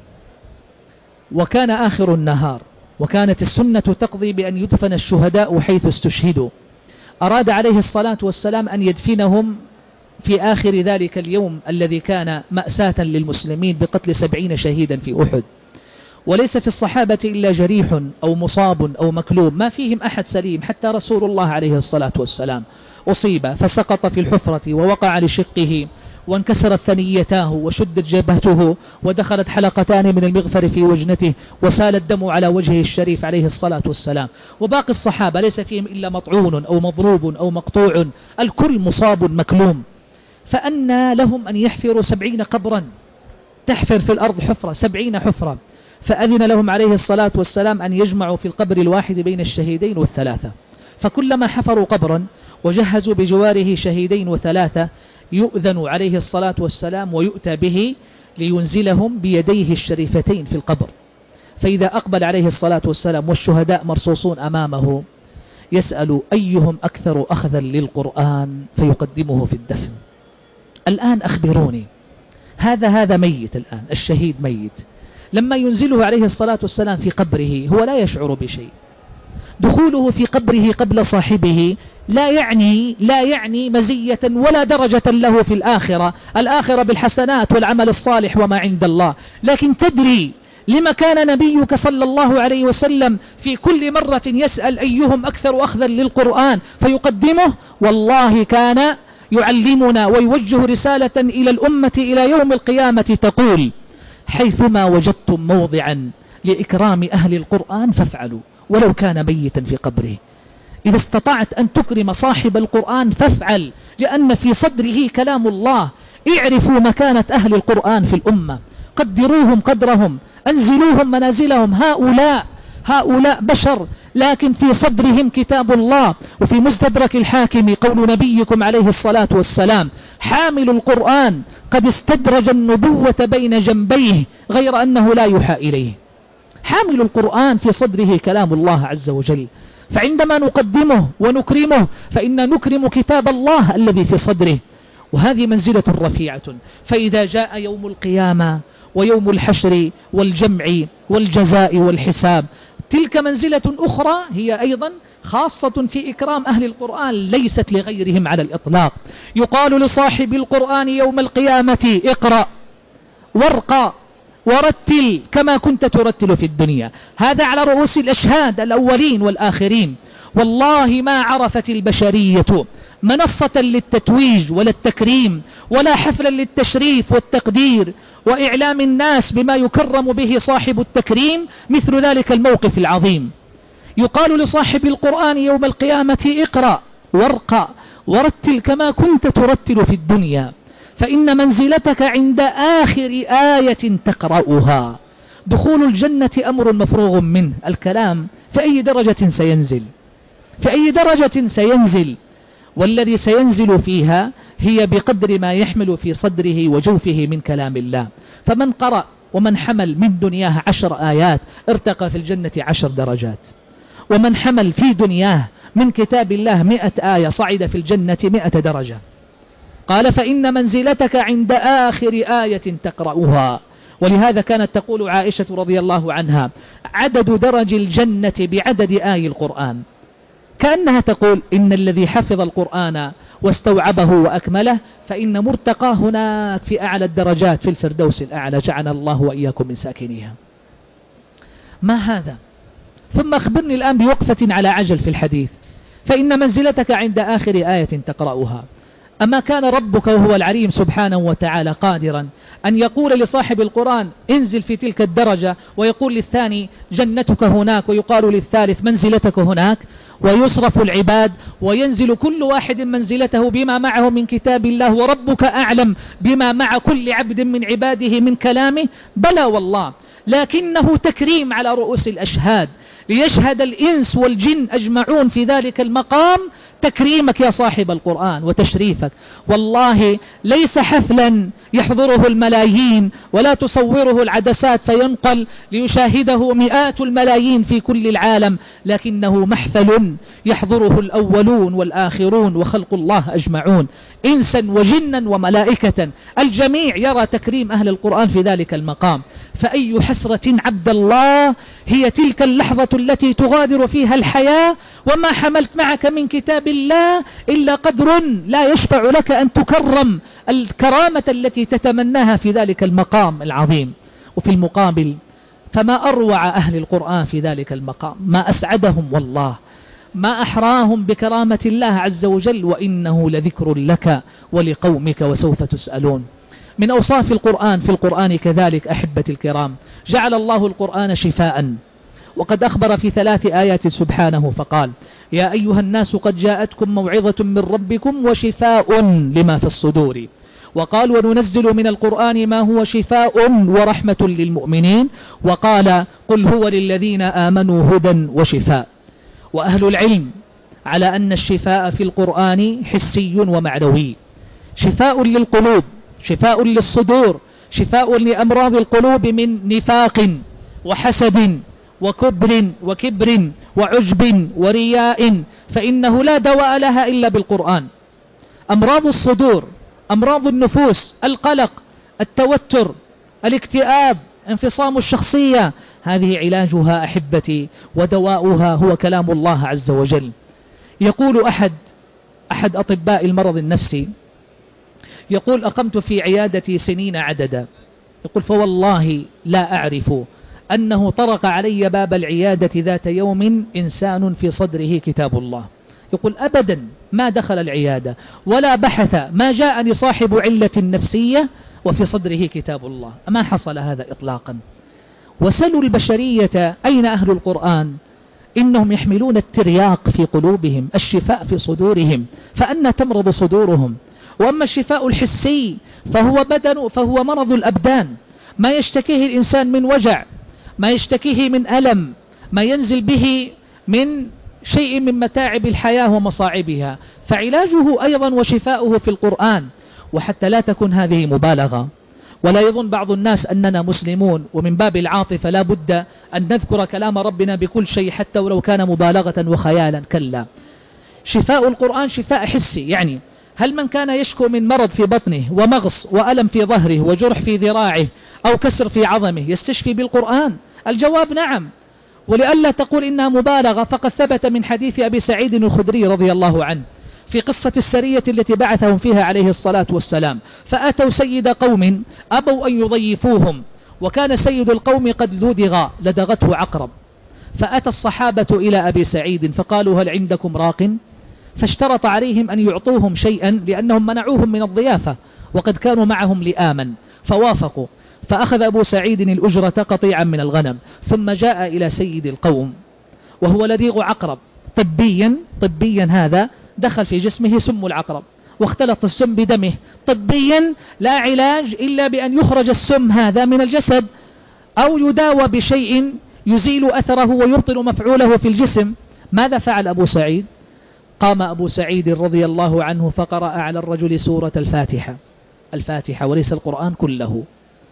A: وكان آخر النهار، وكانت السنة تقضي بأن يدفن الشهداء حيث استشهدوا، أراد عليه الصلاة والسلام أن يدفنهم في آخر ذلك اليوم الذي كان مأساة للمسلمين بقتل 70 شهيدا في أحد. وليس في الصحابة إلا جريح أو مصاب أو مكلوب، ما فيهم أحد سليم، حتى رسول الله عليه الصلاة والسلام أصيب فسقط في الحفرة ووقع لشقه وانكسرت ثنيتاه وشدت جبهته ودخلت حلقتان من المغفر في وجنته وسال الدم على وجهه الشريف عليه الصلاة والسلام. وباقي الصحابة ليس فيهم إلا مطعون أو مضروب أو مقطوع، الكل مصاب مكلوم. فأنى لهم أن يحفروا 70 قبرا، تحفر في الأرض حفرة 70 حفرة. فأذن لهم عليه الصلاة والسلام أن يجمعوا في القبر الواحد بين الشهيدين والثلاثة. فكلما حفروا قبرا وجهزوا بجواره شهيدين وثلاثة يؤذن عليه الصلاة والسلام ويؤتى به لينزلهم بيديه الشريفتين في القبر. فإذا أقبل عليه الصلاة والسلام والشهداء مرصوصون أمامه يسأل أيهم أكثر أخذا للقرآن فيقدمه في الدفن. الآن أخبروني، هذا ميت الآن، الشهيد ميت، لما ينزله عليه الصلاة والسلام في قبره هو لا يشعر بشيء. دخوله في قبره قبل صاحبه لا يعني مزية ولا درجة له في الآخرة بالحسنات والعمل الصالح وما عند الله. لكن تدري لما كان نبيك صلى الله عليه وسلم في كل مرة يسأل أيهم أكثر أخذا للقرآن فيقدمه؟ والله كان يعلمنا ويوجه رسالة إلى الأمة إلى يوم القيامة تقول: حيثما وجدتم موضعا لإكرام أهل القرآن فافعلوا ولو كان ميتا في قبره. إذا استطعت أن تكرم صاحب القرآن فافعل، لأن في صدره كلام الله. اعرفوا مكانة أهل القرآن في الأمة، قدروهم قدرهم، أنزلوهم منازلهم. هؤلاء بشر، لكن في صدرهم كتاب الله. وفي مستدرك الحاكم قول نبيكم عليه الصلاة والسلام: حامل القرآن قد استدرج النبوة بين جنبيه غير أنه لا يوحى إليه. حامل القرآن في صدره كلام الله عز وجل، فعندما نقدمه ونكرمه فإن نكرم كتاب الله الذي في صدره، وهذه منزلة رفيعة. فإذا جاء يوم القيامة ويوم الحشر والجمع والجزاء والحساب، تلك منزلة أخرى هي أيضا خاصة في إكرام أهل القرآن، ليست لغيرهم على الإطلاق. يقال لصاحب القرآن يوم القيامة: اقرأ وارقى ورتل كما كنت ترتل في الدنيا. هذا على رؤوس الأشهاد الأولين والآخرين. والله ما عرفت البشرية منصة للتتويج ولا التكريم ولا حفلا للتشريف والتقدير وإعلام الناس بما يكرم به صاحب التكريم مثل ذلك الموقف العظيم. يقال لصاحب القرآن يوم القيامة: اقرأ وارقى ورتل كما كنت ترتل في الدنيا، فإن منزلتك عند آخر آية تقرأها. دخول الجنة أمر مفروغ منه. الكلام في أي درجة سينزل، والذي سينزل فيها هي بقدر ما يحمل في صدره وجوفه من كلام الله. فمن قرأ ومن حمل من دنياه 10 آيات ارتقى في الجنة 10 درجات، ومن حمل في دنياه من كتاب الله 100 آية صعد في الجنة 100 درجة. قال: فإن منزلتك عند آخر آية تقرأها. ولهذا كانت تقول عائشة رضي الله عنها: عدد درج الجنة بعدد آي القرآن. كأنها تقول: إن الذي حفظ القرآن واستوعبه وأكمله فإن مرتقى هناك في أعلى الدرجات في الفردوس الأعلى، جعل الله وإياكم من ساكنيها. ما هذا؟ ثم أخبرني الآن بوقفة على عجل في الحديث، فإن منزلتك عند آخر آية تقرأها. أما كان ربك وهو العليم سبحانه وتعالى قادرا أن يقول لصاحب القرآن: انزل في تلك الدرجة، ويقول للثاني: جنتك هناك، ويقال للثالث: منزلتك هناك، ويصرف العباد وينزل كل واحد منزلته بما معه من كتاب الله، وربك أعلم بما مع كل عبد من عباده من كلامه؟ بلى والله، لكنه تكريم على رؤوس الأشهاد، ليشهد الإنس والجن أجمعون في ذلك المقام تكريمك يا صاحب القرآن وتشريفك. والله ليس حفلا يحضره الملايين ولا تصوره العدسات فينقل ليشاهده مئات الملايين في كل العالم، لكنه محفل يحضره الأولون والآخرون وخلق الله أجمعون، إنسا وجنا وملائكة، الجميع يرى تكريم أهل القرآن في ذلك المقام. فأي حسرة عبد الله هي تلك اللحظة التي تغادر فيها الحياة وما حملت معك من كتاب الله إلا قدر لا يشفع لك أن تكرم الكرامة التي تتمناها في ذلك المقام العظيم. وفي المقابل فما أروع أهل القرآن في ذلك المقام، ما أسعدهم والله، ما أحراهم بكرامة الله عز وجل: وإنه لذكر لك ولقومك وسوف تسألون. من أوصاف القرآن في القرآن كذلك أحبتي الكرام، جعل الله القرآن شفاء، وقد أخبر في 3 آيات سبحانه فقال: يا أيها الناس قد جاءتكم موعظة من ربكم وشفاء لما في الصدور. وقال: وننزل من القرآن ما هو شفاء ورحمة للمؤمنين. وقال: قل هو للذين آمنوا هدى وشفاء. وأهل العلم على أن الشفاء في القرآن حسي ومعنوي، شفاء للقلوب، شفاء للصدور، شفاء لأمراض القلوب من نفاق وحسد وكبر وعجب ورياء، فإنه لا دواء لها إلا بالقرآن. أمراض الصدور، أمراض النفوس، القلق، التوتر، الاكتئاب، انفصام الشخصية، هذه علاجها أحبتي ودواؤها هو كلام الله عز وجل. يقول أحد أطباء المرض النفسي، يقول: أقمت في عيادتي سنين عددا، يقول: فوالله لا أعرف أنه طرق علي باب العيادة ذات يوم إنسان في صدره كتاب الله. يقول: أبدا ما دخل العيادة ولا بحث، ما جاءني صاحب علة نفسية وفي صدره كتاب الله، ما حصل هذا إطلاقا. وسلوا البشرية أين أهل القرآن؟ إنهم يحملون الترياق في قلوبهم، الشفاء في صدورهم، فأن تمرض صدورهم. وأما الشفاء الحسي فهو مرض الأبدان، ما يشتكيه الإنسان من وجع، ما يشتكيه من ألم، ما ينزل به من شيء من متاعب الحياة ومصاعبها، فعلاجه أيضا وشفاؤه في القرآن. وحتى لا تكون هذه مبالغة، ولا يظن بعض الناس أننا مسلمون ومن باب العاطفة لا بد أن نذكر كلام ربنا بكل شيء حتى ولو كان مبالغة وخيالا، كلا. شفاء القرآن شفاء حسي، يعني هل من كان يشكو من مرض في بطنه ومغص وألم في ظهره وجرح في ذراعه أو كسر في عظمه يستشفي بالقرآن؟ الجواب نعم. ولئلا تقول إنها مبالغة، فقد ثبت من حديث أبي سعيد الخدري رضي الله عنه في قصة السرية التي بعثهم فيها عليه الصلاة والسلام، فأتوا سيد قوم أبوا أن يضيفوهم، وكان سيد القوم قد لدغته عقرب، فأتى الصحابة إلى أبي سعيد فقالوا: هل عندكم راق؟ فاشترط عليهم أن يعطوهم شيئا لأنهم منعوهم من الضيافة وقد كانوا معهم لآما، فوافقوا. فأخذ أبو سعيد الأجرة قطيعا من الغنم، ثم جاء إلى سيد القوم وهو لديغ عقرب، طبيا هذا دخل في جسمه سم العقرب واختلط السم بدمه، طبيا لا علاج إلا بأن يخرج السم هذا من الجسد أو يداوى بشيء يزيل أثره ويبطل مفعوله في الجسم. ماذا فعل أبو سعيد؟ قام أبو سعيد رضي الله عنه فقرأ على الرجل سورة الفاتحة وليس القرآن كله.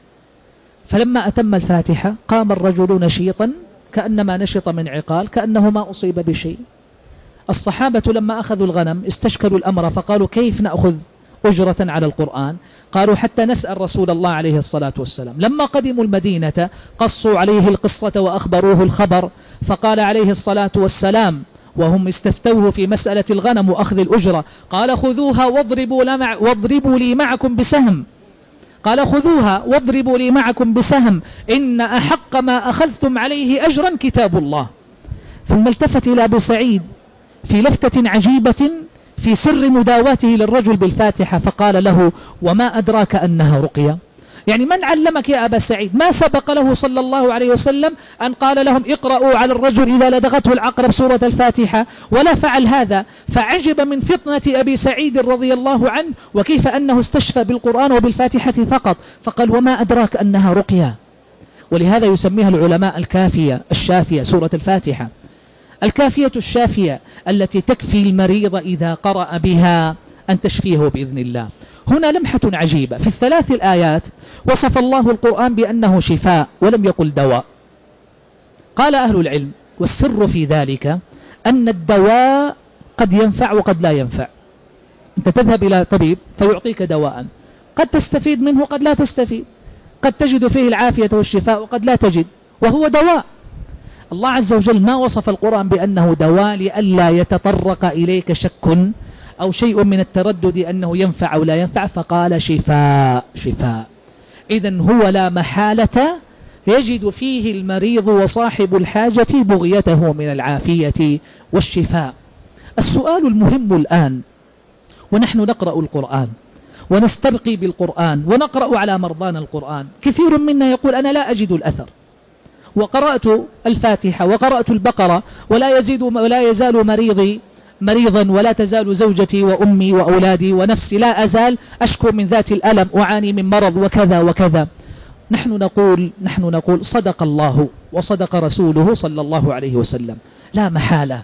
A: فلما أتم الفاتحة قام الرجل نشيطا كأنما نشط من عقال، كأنه ما أصيب بشيء. الصحابة لما أخذوا الغنم استشكلوا الأمر فقالوا: كيف نأخذ أجرة على القرآن؟ قالوا حتى نسأل رسول الله عليه الصلاة والسلام. لما قدموا المدينة قصوا عليه القصة وأخبروه الخبر، فقال عليه الصلاة والسلام وهم استفتوه في مسألة الغنم وأخذ الأجرة، قال خذوها واضربوا لي معكم بسهم. قال خذوها واضربوا لي معكم بسهم، إن أحق ما أخذتم عليه أجرا كتاب الله. ثم التفت إلى أبي سعيد في لفتة عجيبة في سر مداواته للرجل بالفاتحة، فقال له: وما أدراك أنها رقية؟ يعني من علمك يا أبا سعيد؟ ما سبق له صلى الله عليه وسلم أن قال لهم اقرأوا على الرجل إذا لدغته العقرب سورة الفاتحة، ولا فعل هذا. فعجب من فطنة أبي سعيد رضي الله عنه، وكيف أنه استشفى بالقرآن وبالفاتحة فقط، فقال: وما أدراك أنها رقية. ولهذا يسميها العلماء الكافية الشافية، سورة الفاتحة الكافية الشافية التي تكفي المريض إذا قرأ بها أن تشفيه بإذن الله. هنا لمحة عجيبة في الثلاث الآيات، وصف الله القرآن بأنه شفاء ولم يقل دواء. قال أهل العلم: والسر في ذلك أن الدواء قد ينفع وقد لا ينفع. أنت تذهب إلى طبيب فيعطيك دواء، قد تستفيد منه قد لا تستفيد، قد تجد فيه العافية والشفاء وقد لا تجد، وهو دواء. الله عز وجل ما وصف القرآن بأنه دواء لئلا يتطرق إليك شك أو شيء من التردد أنه ينفع أو لا ينفع، فقال شفاء. شفاء إذن هو لا محالة يجد فيه المريض وصاحب الحاجة بغيته من العافية والشفاء. السؤال المهم الآن، ونحن نقرأ القرآن ونسترقي بالقرآن ونقرأ على مرضانا القرآن، كثير منا يقول: أنا لا أجد الأثر، وقرأت الفاتحة وقرأت البقرة ولا يزال مريضي مريضا، ولا تزال زوجتي وأمي وأولادي ونفسي لا أزال أشكو من ذات الألم، أعاني من مرض وكذا وكذا. نحن نقول صدق الله وصدق رسوله صلى الله عليه وسلم لا محالة،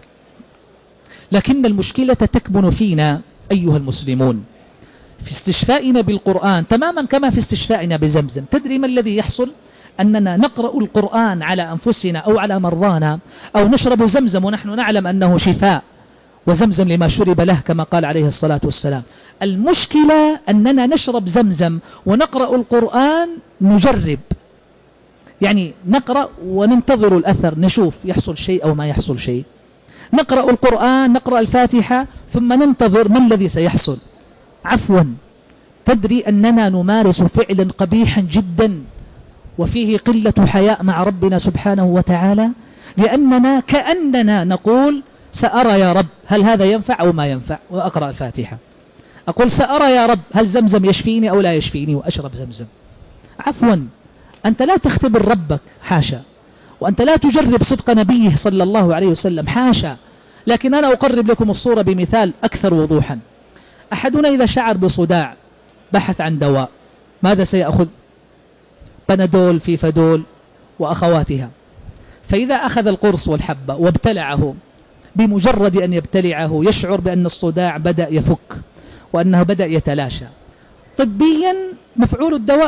A: لكن المشكلة تكمن فينا أيها المسلمون في استشفائنا بالقرآن تماما كما في استشفائنا بزمزم. تدري ما الذي يحصل؟ أننا نقرأ القرآن على أنفسنا أو على مرضانا، أو نشرب زمزم ونحن نعلم أنه شفاء، وزمزم لما شرب له كما قال عليه الصلاة والسلام. المشكلة أننا نشرب زمزم ونقرأ القرآن نجرب، يعني نقرأ وننتظر الأثر، نشوف يحصل شيء أو ما يحصل شيء. نقرأ القرآن، نقرأ الفاتحة، ثم ننتظر ما الذي سيحصل. عفوا، تدري أننا نمارس فعلا قبيحا جدا وفيه قلة حياء مع ربنا سبحانه وتعالى، لأننا كأننا نقول: سأرى يا رب هل هذا ينفع أو ما ينفع، وأقرأ الفاتحة. أقول: سأرى يا رب هل زمزم يشفيني أو لا يشفيني، وأشرب زمزم. عفوا، أنت لا تختبر ربك، حاشا، وأنت لا تجرب صدق نبيه صلى الله عليه وسلم، حاشا. لكن أنا أقرب لكم الصورة بمثال أكثر وضوحا. أحدنا إذا شعر بصداع بحث عن دواء، ماذا سيأخذ؟ بنادول، فيفادول وأخواتها. فإذا أخذ القرص والحبة وابتلعه، بمجرد أن يبتلعه يشعر بأن الصداع بدأ يفك وأنه بدأ يتلاشى. طبيا مفعول الدواء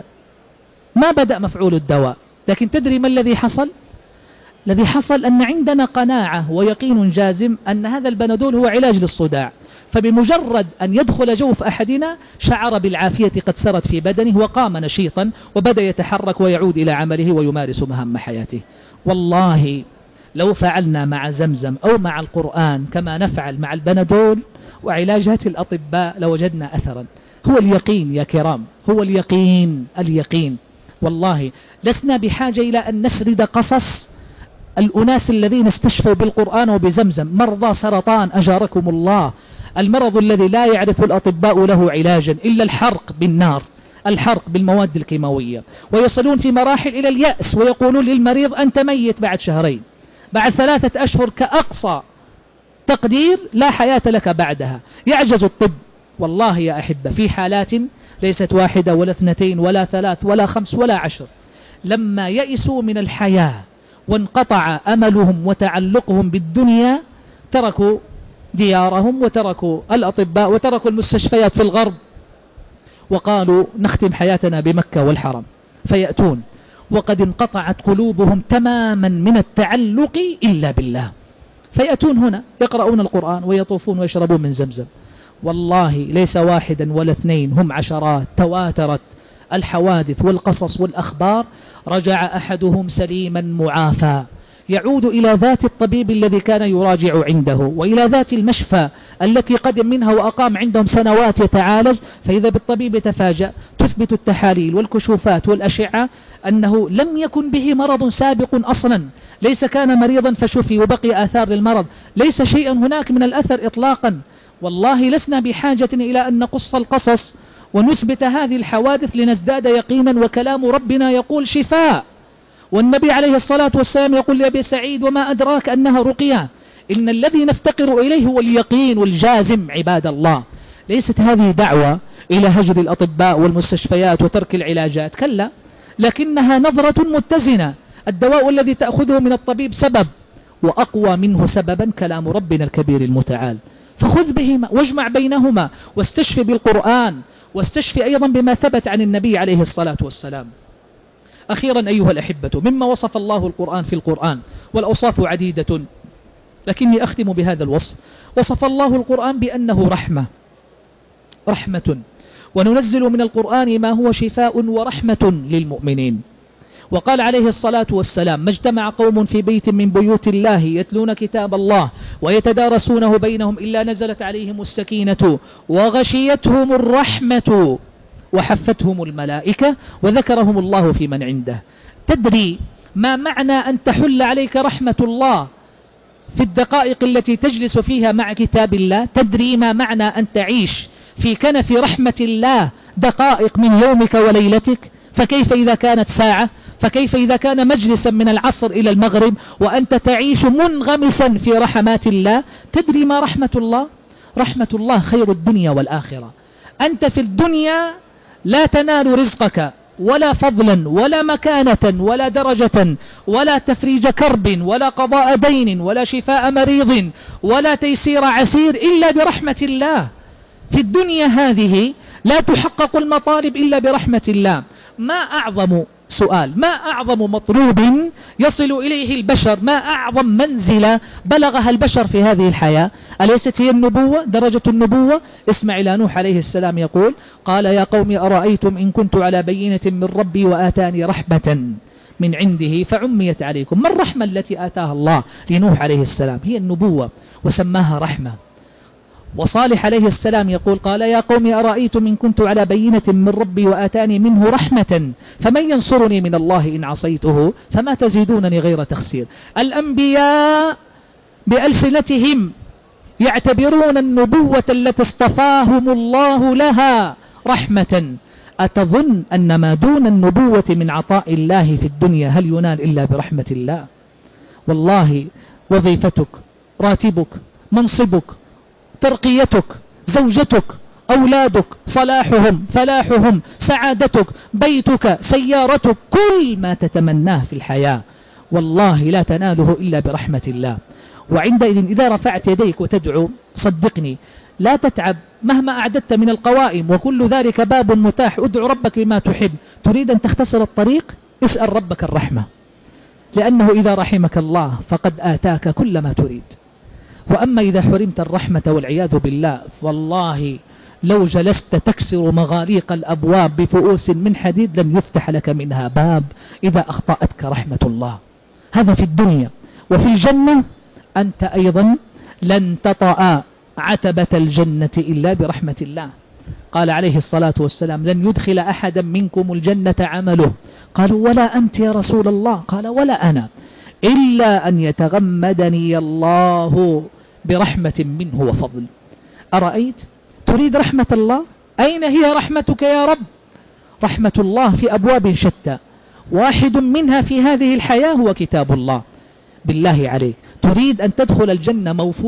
A: ما بدأ مفعول الدواء. لكن تدري ما الذي حصل؟ الذي حصل أن عندنا قناعة ويقين جازم أن هذا البنادول هو علاج للصداع، فبمجرد أن يدخل جوف أحدنا شعر بالعافية قد سرت في بدنه وقام نشيطا وبدأ يتحرك ويعود إلى عمله ويمارس مهام حياته. والله لو فعلنا مع زمزم أو مع القرآن كما نفعل مع البنادول وعلاجات الأطباء لوجدنا أثرا. هو اليقين يا كرام، هو اليقين. والله لسنا بحاجة إلى أن نسرد قصص الأناس الذين استشفوا بالقرآن وبزمزم، مرضى سرطان أجاركم الله، المرض الذي لا يعرف الأطباء له علاجا إلا الحرق بالنار، الحرق بالمواد الكيماوية، ويصلون في مراحل إلى اليأس ويقولون للمريض: أنت ميت بعد شهرين، بعد 3 أشهر كأقصى تقدير، لا حياة لك بعدها. يعجز الطب. والله يا أحبة في حالات ليست 1 ولا 2 ولا 3 ولا 5 ولا 10، لما يئسوا من الحياة وانقطع أملهم وتعلقهم بالدنيا تركوا ديارهم وتركوا الأطباء وتركوا المستشفيات في الغرب وقالوا: نختم حياتنا بمكة والحرم. فيأتون وقد انقطعت قلوبهم تماما من التعلق إلا بالله، فيأتون هنا يقرؤون القرآن ويطوفون ويشربون من زمزم. والله ليس واحدا ولا اثنين، هم عشرات، تواترت الحوادث والقصص والأخبار. رجع أحدهم سليما معافى، يعود إلى ذات الطبيب الذي كان يراجع عنده، وإلى ذات المشفى التي قدم منها وأقام عندهم سنوات يتعالج، فإذا بالطبيب يتفاجأ، تثبت التحاليل والكشوفات والأشعة أنه لم يكن به مرض سابق أصلا، ليس كان مريضا فشفي وبقي آثار للمرض، ليس شيئا هناك من الأثر إطلاقا. والله لسنا بحاجة إلى أن نقص القصص ونثبت هذه الحوادث لنزداد يقينا، وكلام ربنا يقول شفاء. والنبي عليه الصلاة والسلام يقول لأبي سعيد: وما أدراك أنها رقية؟ إن الذي نفتقر إليه هو اليقين والجازم عباد الله. ليست هذه دعوة إلى هجر الأطباء والمستشفيات وترك العلاجات، كلا، لكنها نظرة متزنة. الدواء الذي تأخذه من الطبيب سبب، وأقوى منه سببا كلام ربنا الكبير المتعال، فخذ بهما واجمع بينهما، واستشفي بالقرآن، واستشفي أيضا بما ثبت عن النبي عليه الصلاة والسلام. أخيرا أيها الأحبة، مما وصف الله القرآن في القرآن، والأوصاف عديدة لكني أختم بهذا الوصف. وصف الله القرآن بأنه رحمة، وننزل من القرآن ما هو شفاء ورحمة للمؤمنين. وقال عليه الصلاة والسلام: ما اجتمع قوم في بيت من بيوت الله يتلون كتاب الله ويتدارسونه بينهم إلا نزلت عليهم السكينة وغشيتهم الرحمة وحفتهم الملائكة وذكرهم الله في من عنده. تدري ما معنى أن تحل عليك رحمة الله في الدقائق التي تجلس فيها مع كتاب الله؟ تدري ما معنى أن تعيش في كنف رحمة الله دقائق من يومك وليلتك؟ فكيف إذا كانت ساعة؟ فكيف إذا كان مجلسا من العصر إلى المغرب وأنت تعيش منغمسا في رحمات الله؟ تدري ما رحمة الله؟ رحمة الله خير الدنيا والآخرة. أنت في الدنيا لا تنال رزقك ولا فضلا ولا مكانة ولا درجة ولا تفريج كرب ولا قضاء دين ولا شفاء مريض ولا تيسير عسير إلا برحمة الله. في الدنيا هذه لا تحقق المطالب إلا برحمة الله. ما أعظم سؤال، ما أعظم مطلوب يصل إليه البشر، ما أعظم منزلة بلغها البشر في هذه الحياة؟ أليست هي النبوة، درجة النبوة؟ اسمع إلى نوح عليه السلام يقول: قال يا قوم أرأيتم إن كنت على بينة من ربي وآتاني رحمة من عنده فعميت عليكم. ما الرحمة التي آتاها الله لنوح عليه السلام؟ هي النبوة وسماها رحمة. وصالح عليه السلام يقول: قال يا قوم أرأيتم إن كنت على بينة من ربي وآتاني منه رحمة فمن ينصرني من الله إن عصيته فما تزيدونني غير تخسير. الأنبياء بألسنتهم يعتبرون النبوة التي اصطفاهم الله لها رحمة. أتظن أن ما دون النبوة من عطاء الله في الدنيا هل ينال إلا برحمة الله؟ والله وظيفتك، راتبك، منصبك، ترقيتك، زوجتك، أولادك، صلاحهم، فلاحهم، سعادتك، بيتك، سيارتك، كل ما تتمناه في الحياة والله لا تناله إلا برحمة الله. وعندئذ إذا رفعت يديك وتدعو صدقني لا تتعب مهما أعددت من القوائم، وكل ذلك باب متاح. ادعو ربك بما تحب. تريد أن تختصر الطريق؟ اسأل ربك الرحمة، لأنه إذا رحمك الله فقد آتاك كل ما تريد. وأما إذا حرمت الرحمة والعياذ بالله والله لو جلست تكسر مغاليق الأبواب بفؤوس من حديد لم يفتح لك منها باب إذا أخطأتك رحمة الله. هذا في الدنيا. وفي الجنة أنت أيضا لن تطأ عتبة الجنة إلا برحمة الله. قال عليه الصلاة والسلام: لن يدخل أحدا منكم الجنة عمله. قالوا: ولا أنت يا رسول الله؟ قال: ولا أنا، إلا أن يتغمدني الله برحمة منه وفضل. أرأيت؟ تريد رحمة الله؟ أين هي رحمتك يا رب؟ رحمة الله في أبواب شتى، واحد منها في هذه الحياة هو كتاب الله. بالله عليك، تريد أن تدخل الجنة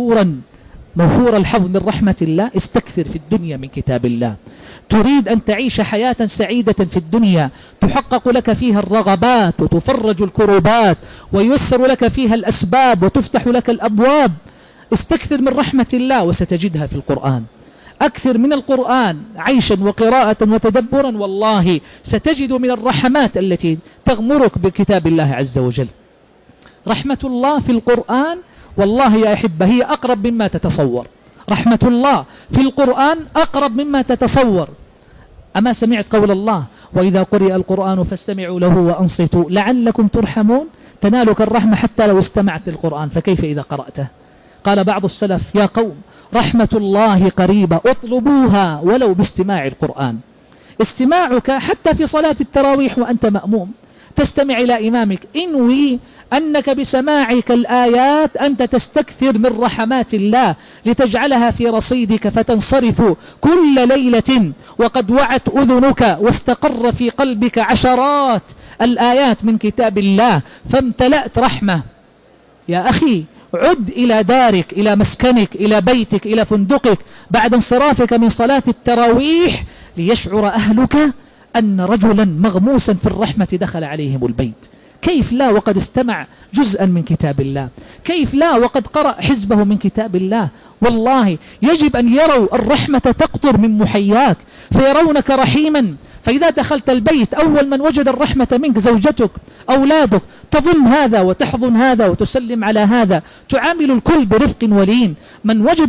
A: موفور الحظ من رحمة الله؟ استكثر في الدنيا من كتاب الله. تريد أن تعيش حياة سعيدة في الدنيا تحقق لك فيها الرغبات وتفرج الكروبات وييسر لك فيها الأسباب وتفتح لك الأبواب؟ استكثر من رحمة الله وستجدها في القرآن. أكثر من القرآن عيشا وقراءة وتدبرا، والله ستجد من الرحمات التي تغمرك بكتاب الله عز وجل. رحمة الله في القرآن والله يا أحبة هي أقرب مما تتصور. رحمة الله في القرآن أقرب مما تتصور. أما سمعت قول الله وإذا قرئ القرآن فاستمعوا له وأنصتوا لعلكم ترحمون؟ تنالك الرحمة حتى لو استمعت للقرآن، فكيف إذا قرأته؟ قال بعض السلف يا قوم رحمة الله قريبة اطلبوها ولو باستماع القرآن. استماعك حتى في صلاة التراويح وأنت مأموم تستمع إلى إمامك، انوي أنك بسماعك الآيات أنت تستكثر من رحمات الله لتجعلها في رصيدك فتنصرف كل ليلة وقد وعت أذنك واستقر في قلبك عشرات الآيات من كتاب الله فامتلأت رحمة. يا أخي عد إلى دارك، إلى مسكنك، إلى بيتك، إلى فندقك بعد انصرافك من صلاة التراويح ليشعر أهلك أن رجلا مغموسا في الرحمة دخل عليهم البيت. كيف لا وقد استمع جزءا من كتاب الله؟ كيف لا وقد قرأ حزبه من كتاب الله؟ والله يجب أن يروا الرحمة تقطر من محياك فيرونك رحيما. فإذا دخلت البيت أول من وجد الرحمة منك زوجتك، أولادك، تضم هذا وتحضن هذا وتسلم على هذا، تعامل الكل برفق ولين. من وجد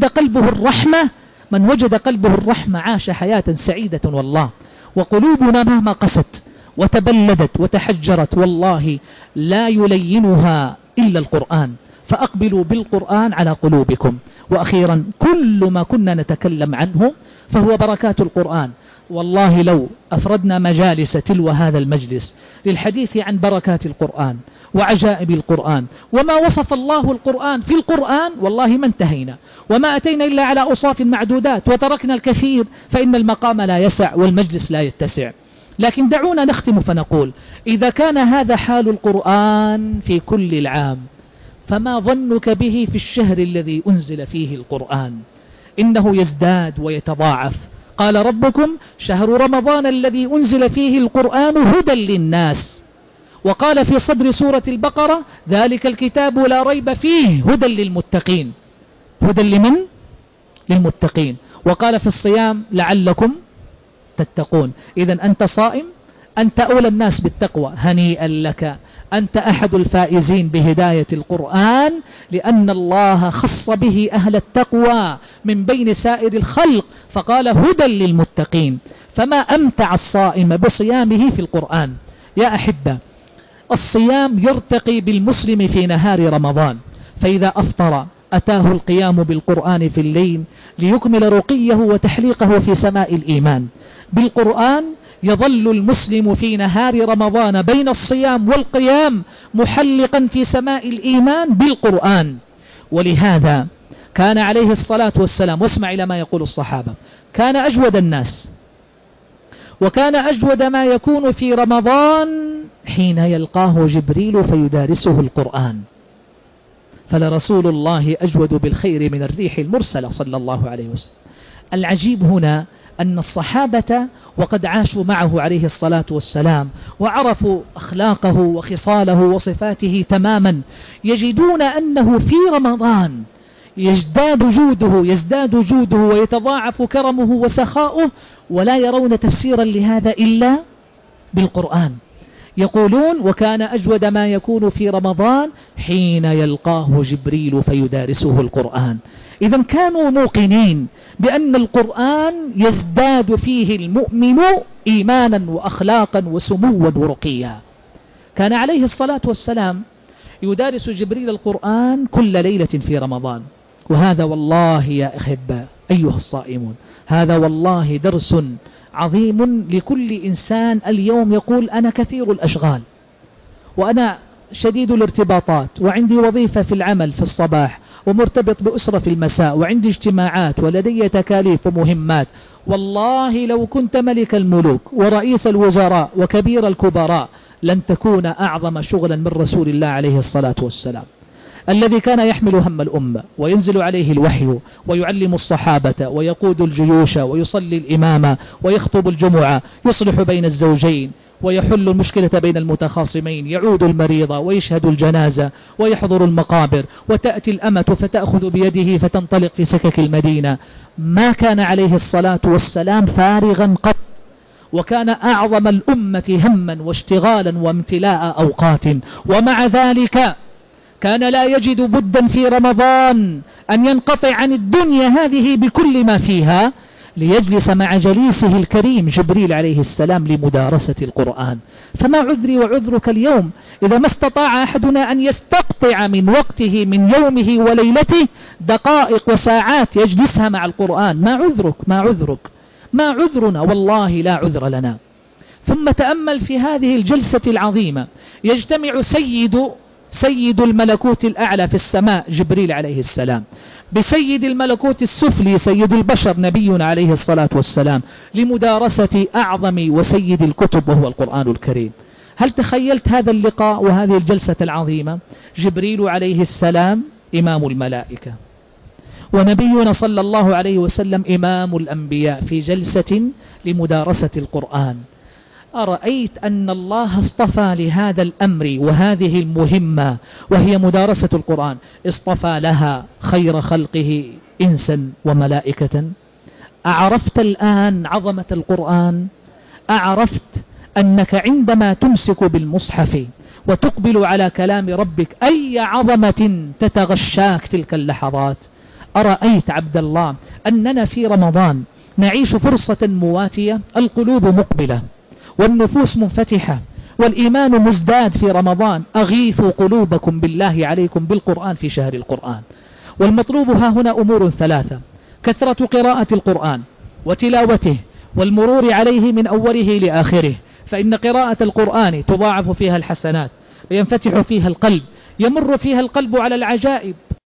A: قلبه الرحمة عاش حياة سعيدة والله. وقلوبنا مهما قست وتبلدت وتحجرت والله لا يلينها إلا القرآن، فأقبلوا بالقرآن على قلوبكم. وأخيرا كل ما كنا نتكلم عنه فهو بركات القرآن. والله لو أفردنا مجالس تلو هذا المجلس للحديث عن بركات القرآن وعجائب القرآن وما وصف الله القرآن في القرآن والله ما انتهينا، وما أتينا إلا على أصاف معدودات وتركنا الكثير، فإن المقام لا يسع والمجلس لا يتسع. لكن دعونا نختم فنقول إذا كان هذا حال القرآن في كل العام فما ظنك به في الشهر الذي أنزل فيه القرآن؟ إنه يزداد ويتضاعف. قال ربكم شهر رمضان الذي أنزل فيه القرآن هدى للناس. وقال في صدر سورة البقرة ذلك الكتاب لا ريب فيه هدى للمتقين. هدى لمن؟ للمتقين. وقال في الصيام لعلكم تتقون. إذن أنت صائم، أنت أولى الناس بالتقوى، هنيئا لك، أنت أحد الفائزين بهداية القرآن، لأن الله خص به أهل التقوى من بين سائر الخلق فقال هدى للمتقين. فما أمتع الصائم بصيامه في القرآن. يا أحبة، الصيام يرتقي بالمسلم في نهار رمضان، فإذا أفطر أتاه القيام بالقرآن في الليل ليكمل رقيه وتحليقه في سماء الإيمان. بالقرآن يظل المسلم في نهار رمضان بين الصيام والقيام محلقا في سماء الإيمان بالقرآن. ولهذا كان عليه الصلاة والسلام، واسمع إلى ما يقول الصحابة، كان أجود الناس وكان أجود ما يكون في رمضان حين يلقاه جبريل فيدارسه القرآن. فلرسول الله أجود بالخير من الريح المرسلة صلى الله عليه وسلم. العجيب هنا أن الصحابة وقد عاشوا معه عليه الصلاة والسلام وعرفوا أخلاقه وخصاله وصفاته تماما، يجدون أنه في رمضان يزداد جوده ويتضاعف كرمه وسخاؤه، ولا يرون تفسيرا لهذا إلا بالقرآن. يقولون وكان أجود ما يكون في رمضان حين يلقاه جبريل فيدارسه القرآن. إذا كانوا موقنين بأن القرآن يزداد فيه المؤمن إيمانا وأخلاقا وسموا ورقيا. كان عليه الصلاة والسلام يدارس جبريل القرآن كل ليلة في رمضان. وهذا والله يا أحبة أيها الصائمون، هذا والله درس عظيم لكل إنسان اليوم يقول أنا كثير الأشغال وأنا شديد الارتباطات وعندي وظيفة في العمل في الصباح ومرتبط بأسرة في المساء وعندي اجتماعات ولدي تكاليف ومهمات. والله لو كنت ملك الملوك ورئيس الوزراء وكبير الكبراء لن تكون أعظم شغلا من رسول الله عليه الصلاة والسلام، الذي كان يحمل هم الأمة وينزل عليه الوحي ويعلم الصحابة ويقود الجيوش ويصلي الإمامة ويخطب الجمعة، يصلح بين الزوجين ويحل المشكلة بين المتخاصمين، يعود المريض ويشهد الجنازة ويحضر المقابر، وتأتي الأمة فتأخذ بيده فتنطلق في سكك المدينة. ما كان عليه الصلاة والسلام فارغا قط، وكان أعظم الأمة هما واشتغالا وامتلاء أوقات. ومع ذلك كان لا يجد بدا في رمضان أن ينقطع عن الدنيا هذه بكل ما فيها ليجلس مع جليسه الكريم جبريل عليه السلام لمدارسة القرآن. فما عذري وعذرك اليوم إذا ما استطاع أحدنا أن يستقطع من وقته من يومه وليلته دقائق وساعات يجلسها مع القرآن؟ ما عذرنا؟ والله لا عذر لنا. ثم تأمل في هذه الجلسة العظيمة، يجتمع سيد الملكوت الأعلى في السماء جبريل عليه السلام بسيد الملكوت السفلي سيد البشر نبينا عليه الصلاة والسلام لمدارسة أعظم وسيد الكتب وهو القرآن الكريم. هل تخيلت هذا اللقاء وهذه الجلسة العظيمة؟ جبريل عليه السلام إمام الملائكة، ونبينا صلى الله عليه وسلم إمام الأنبياء في جلسة لمدارسة القرآن. أرأيت أن الله اصطفى لهذا الأمر وهذه المهمة وهي مدارسة القرآن، اصطفى لها خير خلقه إنسا وملائكة؟ أعرفت الآن عظمة القرآن؟ أعرفت أنك عندما تمسك بالمصحف وتقبل على كلام ربك أي عظمة تتغشاك تلك اللحظات؟ أرأيت عبد الله أننا في رمضان نعيش فرصة مواتية، القلوب مقبلة والنفوس منفتحة والإيمان مزداد في رمضان. أغيثوا قلوبكم بالله عليكم بالقرآن في شهر القرآن. والمطلوب ها هنا أمور ثلاثة: كثرة قراءة القرآن وتلاوته والمرور عليه من أوله لآخره، فإن قراءة القرآن تضاعف فيها الحسنات وينفتح فيها القلب، يمر فيها القلب على العجائب